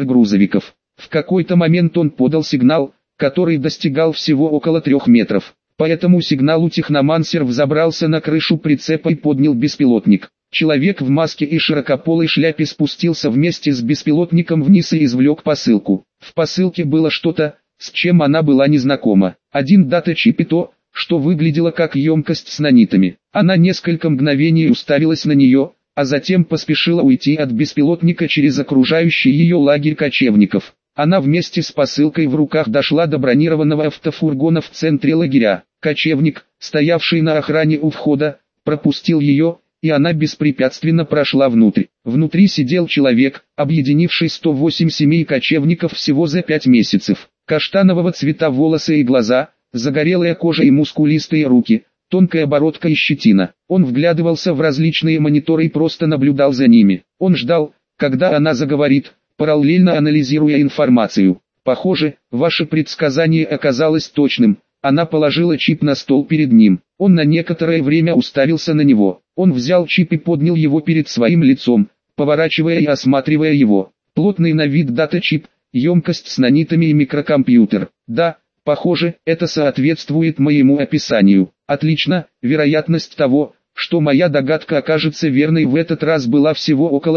прицепов-супергрузовиков. В какой-то момент он подал сигнал, который достигал всего около 3 метров. По этому сигналу техномансер взобрался на крышу прицепа и поднял беспилотник. Человек в маске и широкополой шляпе спустился вместе с беспилотником вниз и извлек посылку. В посылке было что-то, с чем она была незнакома. Один дата-чип и то, что выглядело как емкость с нанитами. Она несколько мгновений уставилась на нее, а затем поспешила уйти от беспилотника через окружающий ее лагерь кочевников. Она вместе с посылкой в руках дошла до бронированного автофургона в центре лагеря. Кочевник, стоявший на охране у входа, пропустил ее, и она беспрепятственно прошла внутрь. Внутри сидел человек, объединивший 108 семей кочевников всего за 5 месяцев. Каштанового цвета волосы и глаза, загорелая кожа и мускулистые руки, тонкая бородка и щетина. Он вглядывался в различные мониторы и просто наблюдал за ними. Он ждал, когда она заговорит, параллельно анализируя информацию. «Похоже, ваше предсказание оказалось точным». Она положила чип на стол перед ним. Он на некоторое время уставился на него. Он взял чип и поднял его перед своим лицом, поворачивая и осматривая его. Плотный на вид дата-чип, емкость с нанитами и микрокомпьютер. Да, похоже, это соответствует моему описанию. Отлично, вероятность того, что моя догадка окажется верной, в этот раз была всего около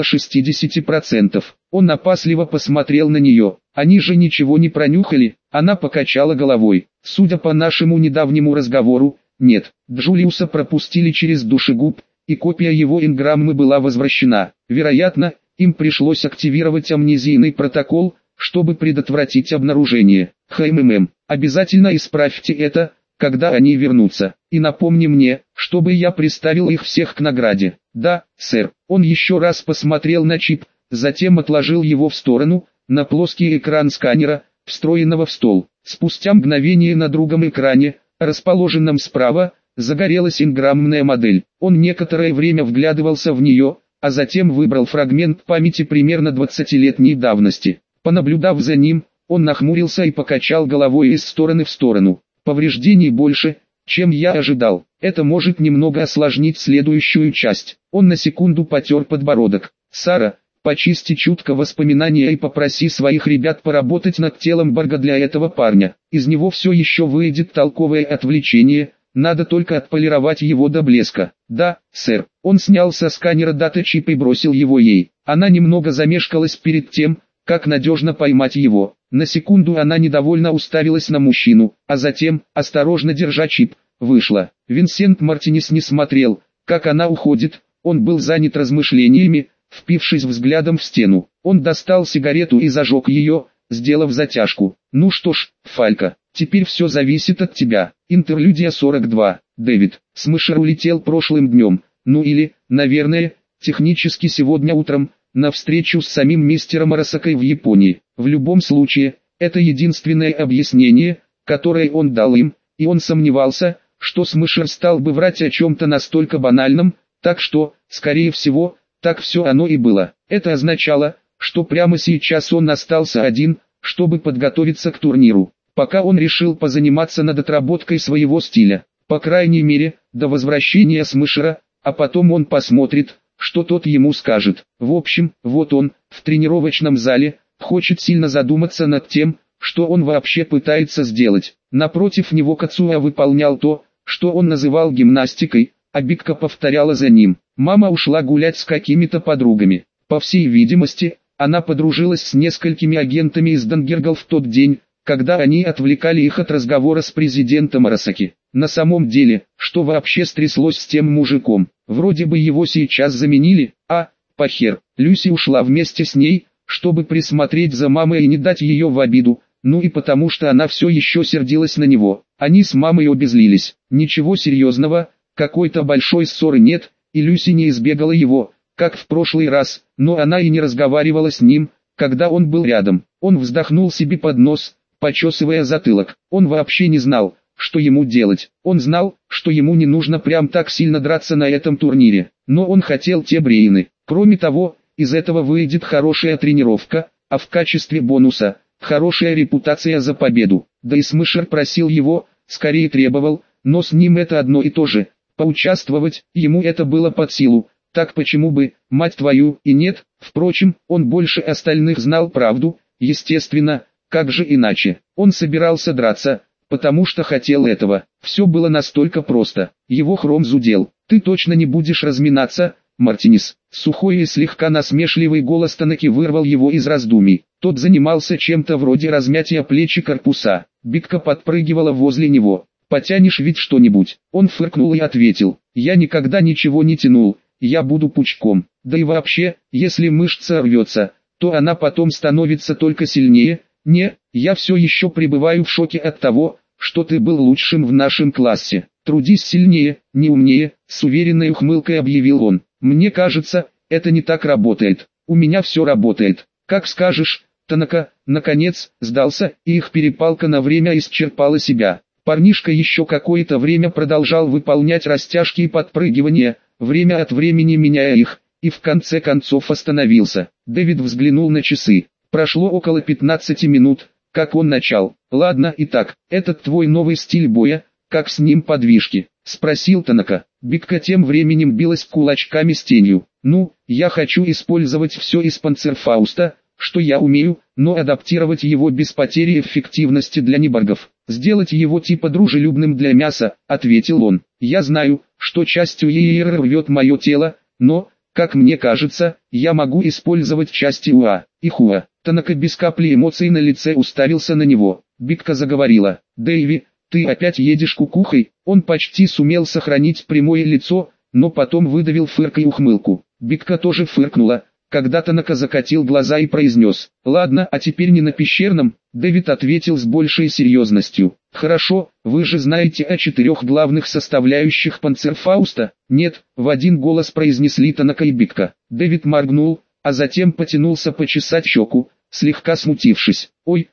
60%. Он опасливо посмотрел на нее. Они же ничего не пронюхали? Она покачала головой. Судя по нашему недавнему разговору, нет. Джулиуса пропустили через душегуб, и копия его инграммы была возвращена. Вероятно, им пришлось активировать амнезийный протокол, чтобы предотвратить обнаружение. Обязательно исправьте это, когда они вернутся, и напомни мне, чтобы я приставил их всех к награде. Да, сэр. Он еще раз посмотрел на чип, затем отложил его в сторону, на плоский экран сканера, встроенного в стол. Спустя мгновение на другом экране, расположенном справа, загорелась инграммная модель. Он некоторое время вглядывался в нее, а затем выбрал фрагмент памяти примерно 20-летней давности. Понаблюдав за ним, он нахмурился и покачал головой из стороны в сторону. Повреждений больше, чем я ожидал. Это может немного осложнить следующую часть. Он на секунду потер подбородок. Сара, почисти чутко воспоминания и попроси своих ребят поработать над телом Барга для этого парня. Из него все еще выйдет толковое отвлечение, надо только отполировать его до блеска. Да, сэр. Он снял со сканера дата-чип и бросил его ей. Она немного замешкалась перед тем, как надежно поймать его. На секунду она недовольно уставилась на мужчину, а затем, осторожно держа чип, вышла. Винсент Мартинес не смотрел, как она уходит, он был занят размышлениями, впившись взглядом в стену. Он достал сигарету и зажег ее, сделав затяжку. Ну что ж, Фалька, теперь все зависит от тебя. Интерлюдия 42. Дэвид. Смышер улетел прошлым днем, ну или, наверное, технически сегодня утром, на встречу с самим мистером Арасакой в Японии. В любом случае, это единственное объяснение, которое он дал им, и он сомневался, что Смышер стал бы врать о чем-то настолько банальном, так что, скорее всего, так все оно и было. Это означало, что прямо сейчас он остался один, чтобы подготовиться к турниру. Пока он решил позаниматься над отработкой своего стиля, по крайней мере, до возвращения Смышера, а потом он посмотрит, что тот ему скажет. В общем, вот он, в тренировочном зале, хочет сильно задуматься над тем, что он вообще пытается сделать. Напротив него Кацуя выполнял то, что он называл гимнастикой, а Бикка повторяла за ним. Мама ушла гулять с какими-то подругами. По всей видимости, она подружилась с несколькими агентами из Дангергал в тот день, когда они отвлекали их от разговора с президентом Арасаки. На самом деле, что вообще стряслось с тем мужиком? Вроде бы его сейчас заменили, а, похер, Люси ушла вместе с ней, чтобы присмотреть за мамой и не дать ее в обиду, ну и потому что она все еще сердилась на него. Они с мамой обезлились. Ничего серьезного, какой-то большой ссоры нет, и Люси не избегала его, как в прошлый раз, но она и не разговаривала с ним, когда он был рядом. Он вздохнул себе под нос, почесывая затылок. Он вообще не знал, что ему делать. Он знал, что ему не нужно прям так сильно драться на этом турнире, но он хотел те брейны. Кроме того, из этого выйдет хорошая тренировка, а в качестве бонуса – хорошая репутация за победу. Да и Смышер просил его, скорее требовал, но с ним это одно и то же. Поучаствовать, ему это было под силу. Так почему бы, мать твою, и нет? Впрочем, он больше остальных знал правду, естественно, как же иначе. Он собирался драться, потому что хотел этого. Все было настолько просто. Его хром зудел. «Ты точно не будешь разминаться, Мартинес?» Сухой и слегка насмешливый голос Танаки вырвал его из раздумий. Тот занимался чем-то вроде размятия плеч и корпуса. Битка подпрыгивала возле него. «Потянешь ведь что-нибудь?» Он фыркнул и ответил: «Я никогда ничего не тянул, я буду пучком. Да и вообще, если мышца рвется, то она потом становится только сильнее. Не, я все еще пребываю в шоке от того, что ты был лучшим в нашем классе. Трудись сильнее, не умнее», с уверенной ухмылкой объявил он. «Мне кажется, это не так работает. У меня все работает. Как скажешь». Танака, наконец, сдался, и их перепалка на время исчерпала себя. Парнишка еще какое-то время продолжал выполнять растяжки и подпрыгивания, время от времени меняя их, и в конце концов остановился. Дэвид взглянул на часы. Прошло около 15 минут, как он начал. «Ладно, итак, этот твой новый стиль боя, как с ним подвижки?» — спросил Танака. Битка тем временем билась кулачками с тенью. «Ну, я хочу использовать все из Панцерфауста, что я умею, но адаптировать его без потери эффективности для неборгов. Сделать его типа дружелюбным для мяса», — ответил он. «Я знаю, что частью ЕЕР рвет мое тело, но, как мне кажется, я могу использовать части УА и ХУА». Танака без капли эмоций на лице уставился на него. Битка заговорила: «Дэйви, ты опять едешь кукухой?» Он почти сумел сохранить прямое лицо, но потом выдавил фырк и ухмылку. Битка тоже фыркнула, когда Танака закатил глаза и произнес: «Ладно, а теперь не на пещерном». Дэвид ответил с большей серьезностью: «Хорошо, вы же знаете о 4 главных составляющих Панцерфауста?» «Нет», — в один голос произнесли Танака и Битка. Дэвид моргнул, а затем потянулся почесать щеку, слегка смутившись. «Ой,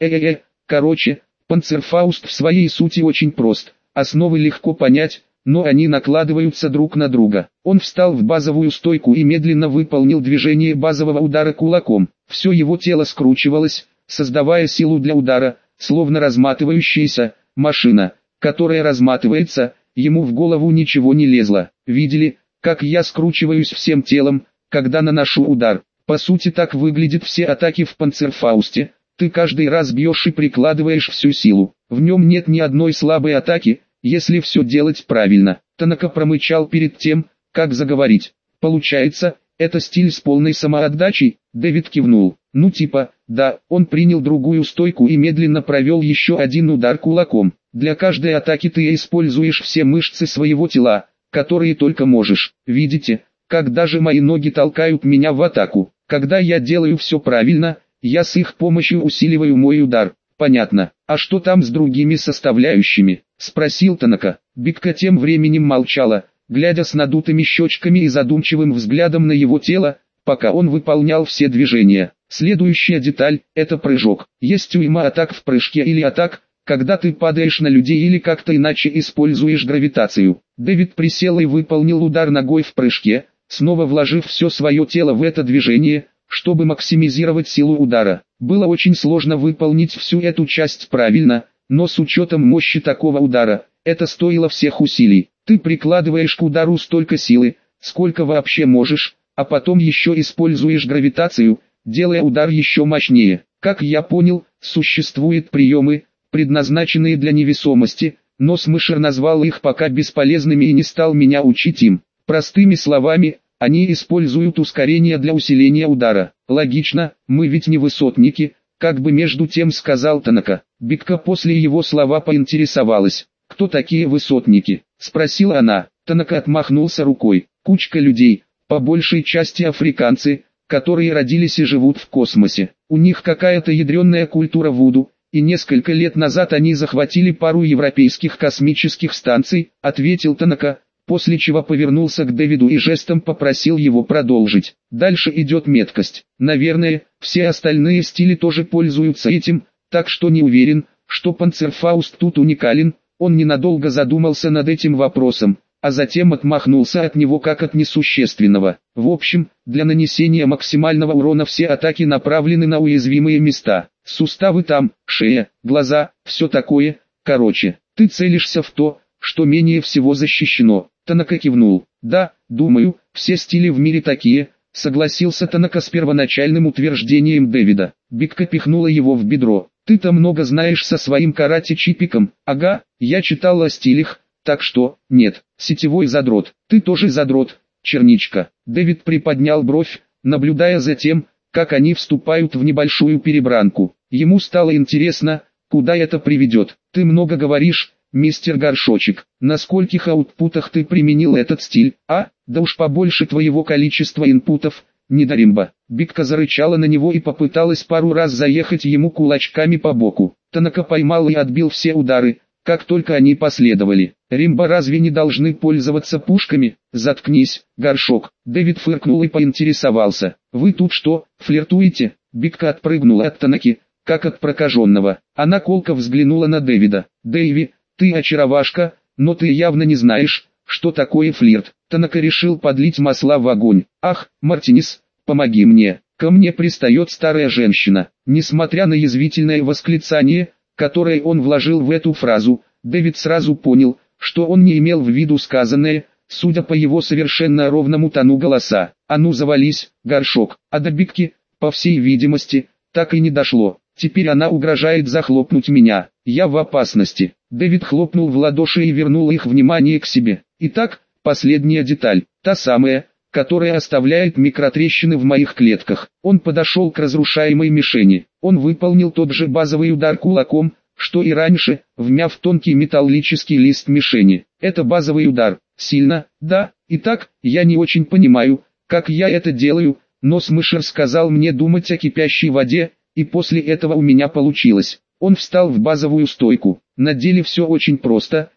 короче, Панцерфауст в своей сути очень прост, основы легко понять, но они накладываются друг на друга». Он встал в базовую стойку и медленно выполнил движение базового удара кулаком. Все его тело скручивалось, создавая силу для удара, словно разматывающаяся машина, которая разматывается. Ему в голову ничего не лезло. «Видели, как я скручиваюсь всем телом, когда наношу удар?» По сути, так выглядят все атаки в Панцерфаусте. Ты каждый раз бьешь и прикладываешь всю силу. В нем нет ни одной слабой атаки, если все делать правильно. Танака промычал перед тем, как заговорить. «Получается, это стиль с полной самоотдачей?» Дэвид кивнул. «Ну типа, да». Он принял другую стойку и медленно провел еще один удар кулаком. «Для каждой атаки ты используешь все мышцы своего тела, которые только можешь. Видите, как даже мои ноги толкают меня в атаку. Когда я делаю все правильно, я с их помощью усиливаю мой удар». «Понятно. А что там с другими составляющими?» — спросил Танака. Битка тем временем молчала, глядя с надутыми щечками и задумчивым взглядом на его тело, пока он выполнял все движения. Следующая деталь – это прыжок. Есть уйма атак в прыжке или атак, когда ты падаешь на людей или как-то иначе используешь гравитацию. Дэвид присел и выполнил удар ногой в прыжке, снова вложив все свое тело в это движение, чтобы максимизировать силу удара. Было очень сложно выполнить всю эту часть правильно, но с учетом мощи такого удара, это стоило всех усилий. Ты прикладываешь к удару столько силы, сколько вообще можешь, а потом еще используешь гравитацию, делая удар еще мощнее. Как я понял, существуют приемы, предназначенные для невесомости, но Смышер назвал их пока бесполезными и не стал меня учить им. Простыми словами, они используют ускорение для усиления удара. Логично, мы ведь не высотники, как бы между тем сказал Танака. Битка после его слова поинтересовалась: «Кто такие высотники?» — спросила она. Танака отмахнулся рукой. «Кучка людей, по большей части африканцы, которые родились и живут в космосе. У них какая-то ядреная культура вуду, и несколько лет назад они захватили пару европейских космических станций», — ответил Танака, после чего повернулся к Дэвиду и жестом попросил его продолжить. «Дальше идет меткость. Наверное, все остальные стили тоже пользуются этим, так что не уверен, что Панцерфауст тут уникален». Он ненадолго задумался над этим вопросом, а затем отмахнулся от него как от несущественного. В общем, для нанесения максимального урона все атаки направлены на уязвимые места. Суставы там, шея, глаза, все такое. Короче, ты целишься в то, что менее всего защищено. Танака кивнул. «Да, думаю, все стили в мире такие», — согласился Танака с первоначальным утверждением Дэвида. Битка пихнула его в бедро. Ты-то много знаешь со своим карате-чипиком. Ага, я читал о стилях, так что, нет, сетевой задрот. Ты тоже задрот, черничка. Дэвид приподнял бровь, наблюдая за тем, как они вступают в небольшую перебранку. Ему стало интересно, куда это приведет. Ты много говоришь, мистер Горшочек. На скольких аутпутах ты применил этот стиль, а? Да уж побольше твоего количества инпутов, недоримба. Бикка зарычала на него и попыталась пару раз заехать ему кулачками по боку. Танака поймал и отбил все удары, как только они последовали. Римба разве не должны пользоваться пушками? Заткнись, Горшок. Дэвид фыркнул и поинтересовался. Вы тут что, флиртуете? Бикка отпрыгнула от Танаки, как от прокаженного. Она колко взглянула на Дэвида. Дэйви, ты очаровашка, но ты явно не знаешь, что такое флирт. Танака решил подлить масла в огонь. Ах, Мартинес, помоги мне. Ко мне пристает старая женщина. Несмотря на язвительное восклицание, которое он вложил в эту фразу, Дэвид сразу понял, что он не имел в виду сказанное, судя по его совершенно ровному тону голоса. А ну завались, Горшок. А до Бикки, по всей видимости, так и не дошло. Теперь она угрожает захлопнуть меня. Я в опасности. Дэвид хлопнул в ладоши и вернул их внимание к себе. Итак, последняя деталь, та самая, которая оставляет микротрещины в моих клетках. Он подошел к разрушаемой мишени. Он выполнил тот же базовый удар кулаком, что и раньше, вмяв тонкий металлический лист мишени. Это базовый удар. Сильно, да? Итак, я не очень понимаю, как я это делаю, но Смышер сказал мне думать о кипящей воде, и после этого у меня получилось. Он встал в базовую стойку. На деле все очень просто,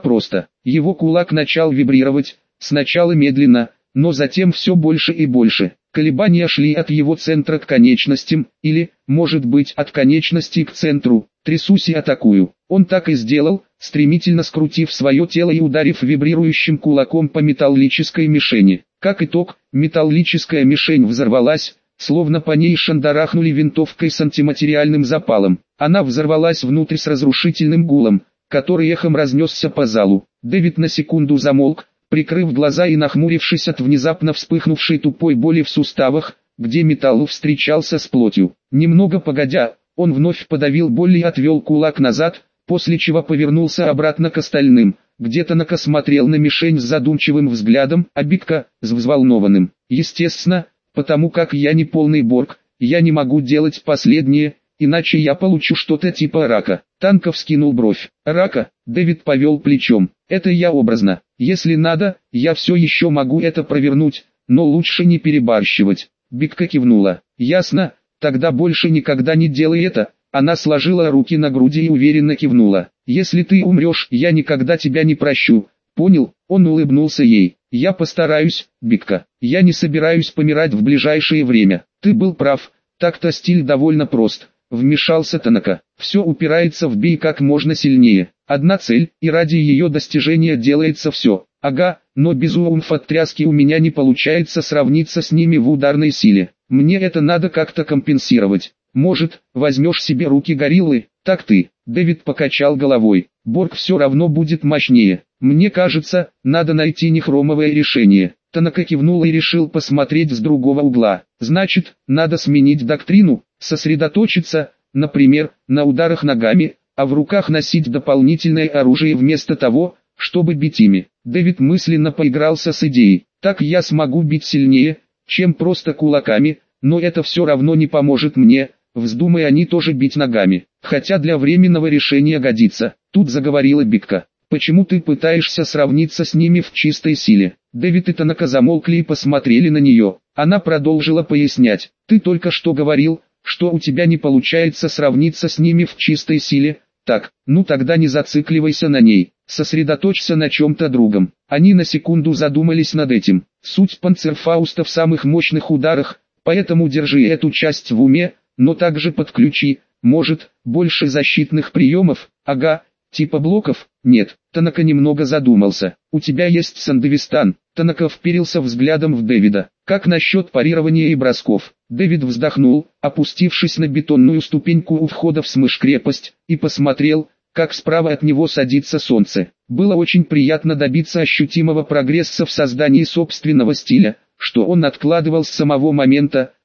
Его кулак начал вибрировать, сначала медленно, но затем все больше и больше. Колебания шли от его центра к конечностям, или, может быть, от конечности к центру. Трясусь и атакую. Он так и сделал, стремительно скрутив свое тело и ударив вибрирующим кулаком по металлической мишени. Как итог, металлическая мишень взорвалась, словно по ней шандарахнули винтовкой с антиматериальным запалом. Она взорвалась внутрь с разрушительным гулом, который эхом разнесся по залу. Дэвид на секунду замолк, прикрыв глаза и нахмурившись от внезапно вспыхнувшей тупой боли в суставах, где металл встречался с плотью. Немного погодя, он вновь подавил боль и отвел кулак назад, после чего повернулся обратно к остальным. Где-то Танака смотрел на мишень с задумчивым взглядом, а Бикка с взволнованным. Естественно, потому как я не полный Борг, я не могу делать последнее, иначе я получу что-то типа рака. Танка вскинул бровь. Рака? Дэвид повел плечом. Это я образно. Если надо, я все еще могу это провернуть, но лучше не перебарщивать. Бикка кивнула. Ясно, тогда больше никогда не делай это. Она сложила руки на груди и уверенно кивнула. Если ты умрешь, я никогда тебя не прощу. Понял? Он улыбнулся ей. Я постараюсь, Бикка. Я не собираюсь помирать в ближайшее время. Ты был прав, так-то стиль довольно прост. Вмешался Танака. Все упирается в бей как можно сильнее. Одна цель, и ради ее достижения делается все. Ага, но без умф от тряски у меня не получается сравниться с ними в ударной силе. Мне это надо как-то компенсировать. Может, возьмешь себе руки гориллы? Так ты. Дэвид покачал головой. Борг все равно будет мощнее. Мне кажется, надо найти нехромовое решение. Танака кивнул и решил посмотреть с другого угла. Значит, надо сменить доктрину, сосредоточиться, например, на ударах ногами, а в руках носить дополнительное оружие вместо того, чтобы бить ими. Дэвид мысленно поигрался с идеей. Так я смогу бить сильнее, чем просто кулаками, но это все равно не поможет мне, вздумай они тоже бить ногами. Хотя для временного решения годится. Тут заговорила Бикка. Почему ты пытаешься сравниться с ними в чистой силе? Дэвид и Танака замолкли и посмотрели на нее. Она продолжила пояснять. Ты только что говорил, что у тебя не получается сравниться с ними в чистой силе. Так, ну тогда не зацикливайся на ней. Сосредоточься на чем-то другом. Они на секунду задумались над этим. Суть панцерфауста в самых мощных ударах, поэтому держи эту часть в уме, но также подключи, может, больше защитных приемов, ага, типа блоков, нет. Танака немного задумался. У тебя есть Сандевистан. Танака вперился взглядом в Дэвида. Как насчет парирования и бросков? Дэвид вздохнул, опустившись на бетонную ступеньку у входа в Смыш-крепость, и посмотрел, как справа от него садится солнце. Было очень приятно добиться ощутимого прогресса в создании собственного стиля, что он откладывал с самого момента,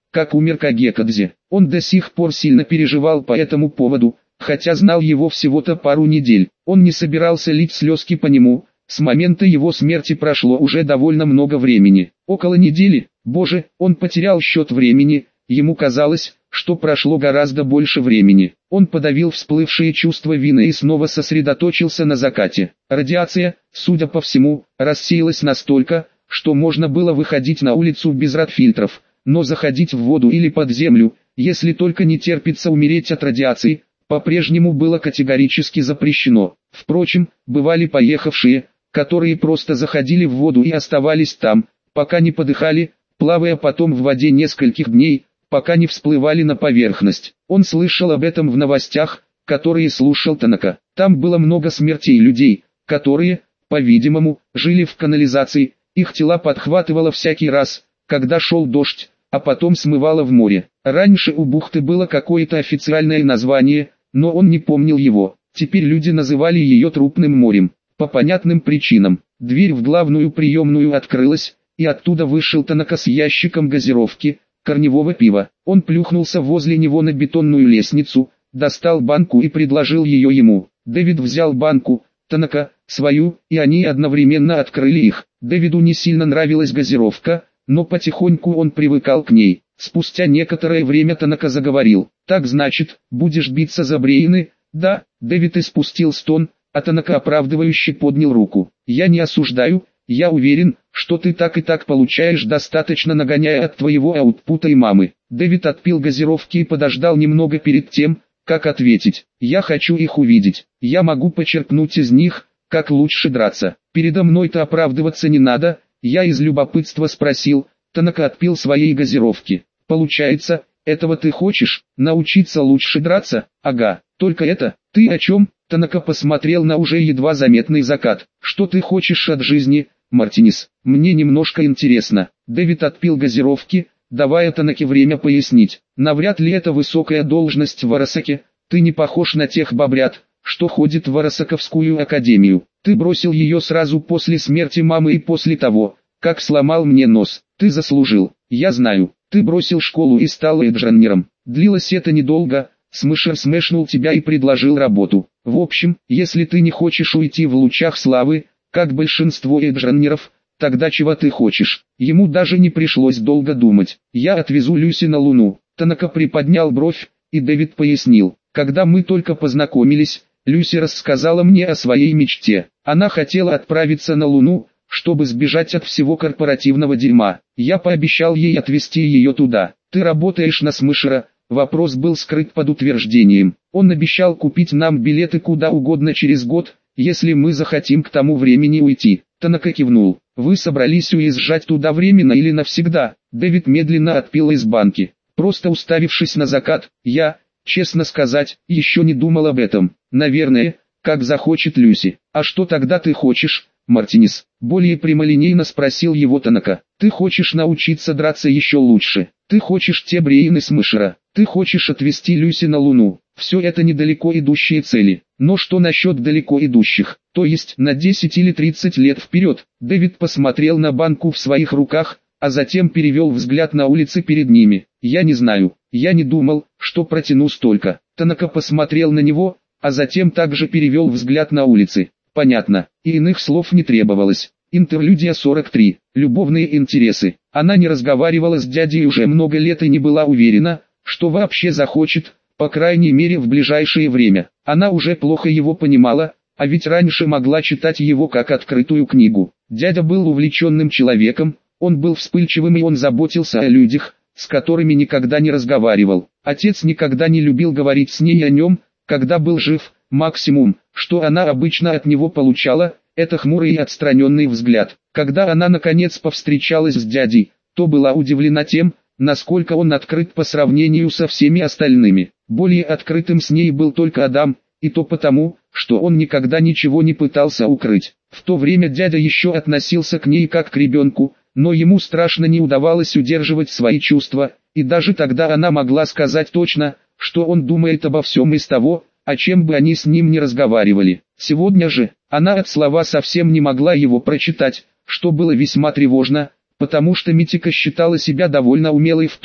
как умер Кагекадзе. Он до сих пор сильно переживал по этому поводу, хотя знал его всего-то пару недель. Он не собирался лить слезки по нему, с момента его смерти прошло уже довольно много времени. Около недели, боже, он потерял счет времени, ему казалось, что прошло гораздо больше времени. Он подавил всплывшие чувства вины и снова сосредоточился на закате. Радиация, судя по всему, рассеялась настолько, что можно было выходить на улицу без радфильтров, но заходить в воду или под землю, если только не терпится умереть от радиации, по-прежнему было категорически запрещено. Впрочем, бывали поехавшие, которые просто заходили в воду и оставались там, пока не подыхали, плавая потом в воде нескольких дней, пока не всплывали на поверхность. Он слышал об этом в новостях, которые слушал Танака. Там было много смертей людей, которые, по-видимому, жили в канализации, их тела подхватывало всякий раз, когда шел дождь, а потом смывало в море. Раньше у бухты было какое-то официальное название, но он не помнил его. Теперь люди называли ее трупным морем. По понятным причинам. Дверь в главную приемную открылась, и оттуда вышел Танака с ящиком газировки, корневого пива. Он плюхнулся возле него на бетонную лестницу, достал банку и предложил ее ему. Дэвид взял банку, Танака – свою, и они одновременно открыли их. Дэвиду не сильно нравилась газировка, но потихоньку он привыкал к ней. Спустя некоторое время Танака заговорил. «Так значит, будешь биться за Брейны?» «Да», Дэвид испустил стон, а Танака оправдывающе поднял руку. «Я не осуждаю, я уверен, что ты так и так получаешь достаточно, нагоняя от твоего аутпута и мамы». Дэвид отпил газировки и подождал немного перед тем, как ответить. «Я хочу их увидеть. Я могу почерпнуть из них, как лучше драться. Передо мной-то оправдываться не надо». Я из любопытства спросил. Танака отпил своей газировки. «Получается, этого ты хочешь? Научиться лучше драться? Ага, только это, ты о чем?» Танака посмотрел на уже едва заметный закат. «Что ты хочешь от жизни, Мартинес? Мне немножко интересно». Дэвид отпил газировки, давая Танаке время пояснить. «Навряд ли это высокая должность в Арасаке. Ты не похож на тех бобрят, что ходит в Арасаковскую академию. Ты бросил ее сразу после смерти мамы и после того, как сломал мне нос. Ты заслужил. Я знаю. Ты бросил школу и стал эйджанером. Длилось это недолго. Смышер смешнул тебя и предложил работу. В общем, если ты не хочешь уйти в лучах славы, как большинство эйджанеров, тогда чего ты хочешь?» Ему даже не пришлось долго думать. «Я отвезу Люси на Луну». Танака приподнял бровь, и Дэвид пояснил. «Когда мы только познакомились, Люси рассказала мне о своей мечте. Она хотела отправиться на Луну, чтобы сбежать от всего корпоративного дерьма. Я пообещал ей отвезти ее туда. Ты работаешь на Смышера?» Вопрос был скрыт под утверждением. «Он обещал купить нам билеты куда угодно через год, если мы захотим к тому времени уйти». Танака кивнул. «Вы собрались уезжать туда временно или навсегда?» Дэвид медленно отпил из банки. Просто уставившись на закат, я, честно сказать, еще не думал об этом. Наверное, как захочет Люси. «А что тогда ты хочешь, Мартинес?» Более прямолинейно спросил его Танака. «Ты хочешь научиться драться еще лучше. Ты хочешь те Брейны Смышера. Ты хочешь отвезти Люси на Луну. Все это недалеко идущие цели. Но что насчет далеко идущих, то есть на 10 или 30 лет вперед?» Дэвид посмотрел на банку в своих руках, а затем перевел взгляд на улицы перед ними. «Я не знаю, я не думал, что протяну столько». Танака посмотрел на него, а затем также перевел взгляд на улицы. «Понятно, и иных слов не требовалось». Интерлюдия 43. Любовные интересы. Она не разговаривала с дядей уже много лет и не была уверена, что вообще захочет, по крайней мере в ближайшее время. Она уже плохо его понимала, а ведь раньше могла читать его как открытую книгу. Дядя был увлеченным человеком, он был вспыльчивым и он заботился о людях, с которыми никогда не разговаривал. Отец никогда не любил говорить с ней о нем, когда был жив. Максимум, что она обычно от него получала, это хмурый и отстраненный взгляд. Когда она наконец повстречалась с дядей, то была удивлена тем, насколько он открыт по сравнению со всеми остальными. Более открытым с ней был только Адам, и то потому, что он никогда ничего не пытался укрыть. В то время дядя еще относился к ней как к ребенку, но ему страшно не удавалось удерживать свои чувства, и даже тогда она могла сказать точно, что он думает обо всем из того, о чем бы они с ним не разговаривали. Сегодня же, она от слова совсем не могла его прочитать, что было весьма тревожно, потому что Митика считала себя довольно умелой в том,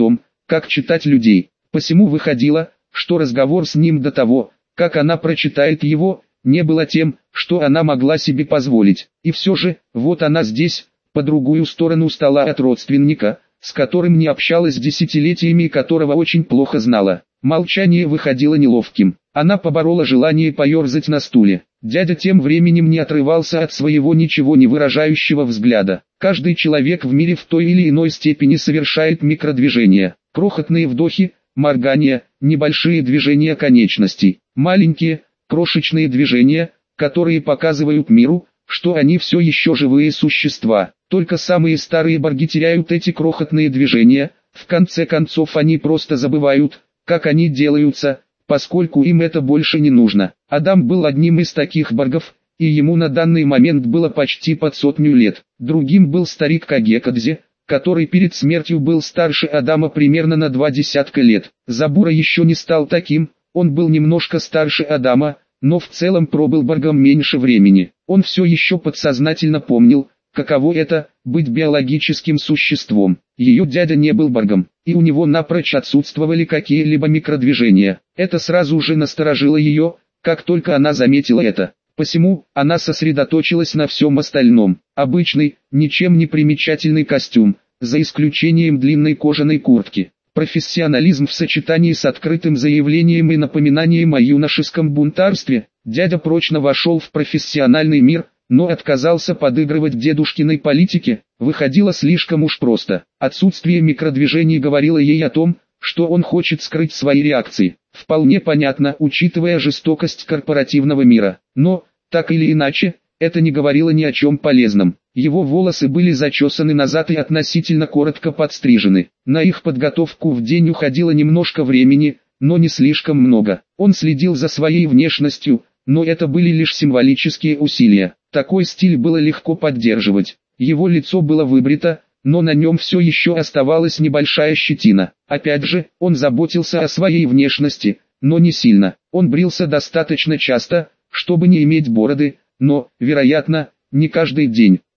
как читать людей. Посему выходило, что разговор с ним до того, как она прочитает его, не было тем, что она могла себе позволить. И все же, вот она здесь, по другую сторону стола от родственника, с которым не общалась десятилетиями и которого очень плохо знала. Молчание выходило неловким. Она поборола желание поерзать на стуле. Дядя тем временем не отрывался от своего ничего не выражающего взгляда. Каждый человек в мире в той или иной степени совершает микродвижения. Крохотные вдохи, моргания, небольшие движения конечностей. Маленькие, крошечные движения, которые показывают миру, что они все еще живые существа. Только самые старые борги теряют эти крохотные движения, в конце концов они просто забывают, как они делаются, поскольку им это больше не нужно. Адам был одним из таких боргов, и ему на данный момент было почти под 100 лет. Другим был старик Кагекадзе, который перед смертью был старше Адама примерно на 20 лет. Забура еще не стал таким, он был немножко старше Адама, но в целом пробыл боргом меньше времени. Он все еще подсознательно помнил, каково это – быть биологическим существом. Ее дядя не был боргом, и у него напрочь отсутствовали какие-либо микродвижения. Это сразу же насторожило ее, как только она заметила это. Посему, она сосредоточилась на всем остальном. Обычный, ничем не примечательный костюм, за исключением длинной кожаной куртки. Профессионализм в сочетании с открытым заявлением и напоминанием о юношеском бунтарстве. Дядя прочно вошел в профессиональный мир, но отказался подыгрывать дедушкиной политике. Выходило слишком уж просто. Отсутствие микродвижений говорило ей о том, что он хочет скрыть свои реакции. Вполне понятно, учитывая жестокость корпоративного мира. Но, так или иначе, это не говорило ни о чем полезном. Его волосы были зачесаны назад и относительно коротко подстрижены. На их подготовку в день уходило немножко времени, но не слишком много. Он следил за своей внешностью, но это были лишь символические усилия. Такой стиль было легко поддерживать. Его лицо было выбрито, но на нем все еще оставалась небольшая щетина. Опять же, он заботился о своей внешности, но не сильно. Он брился достаточно часто, чтобы не иметь бороды, но, вероятно, не каждый день.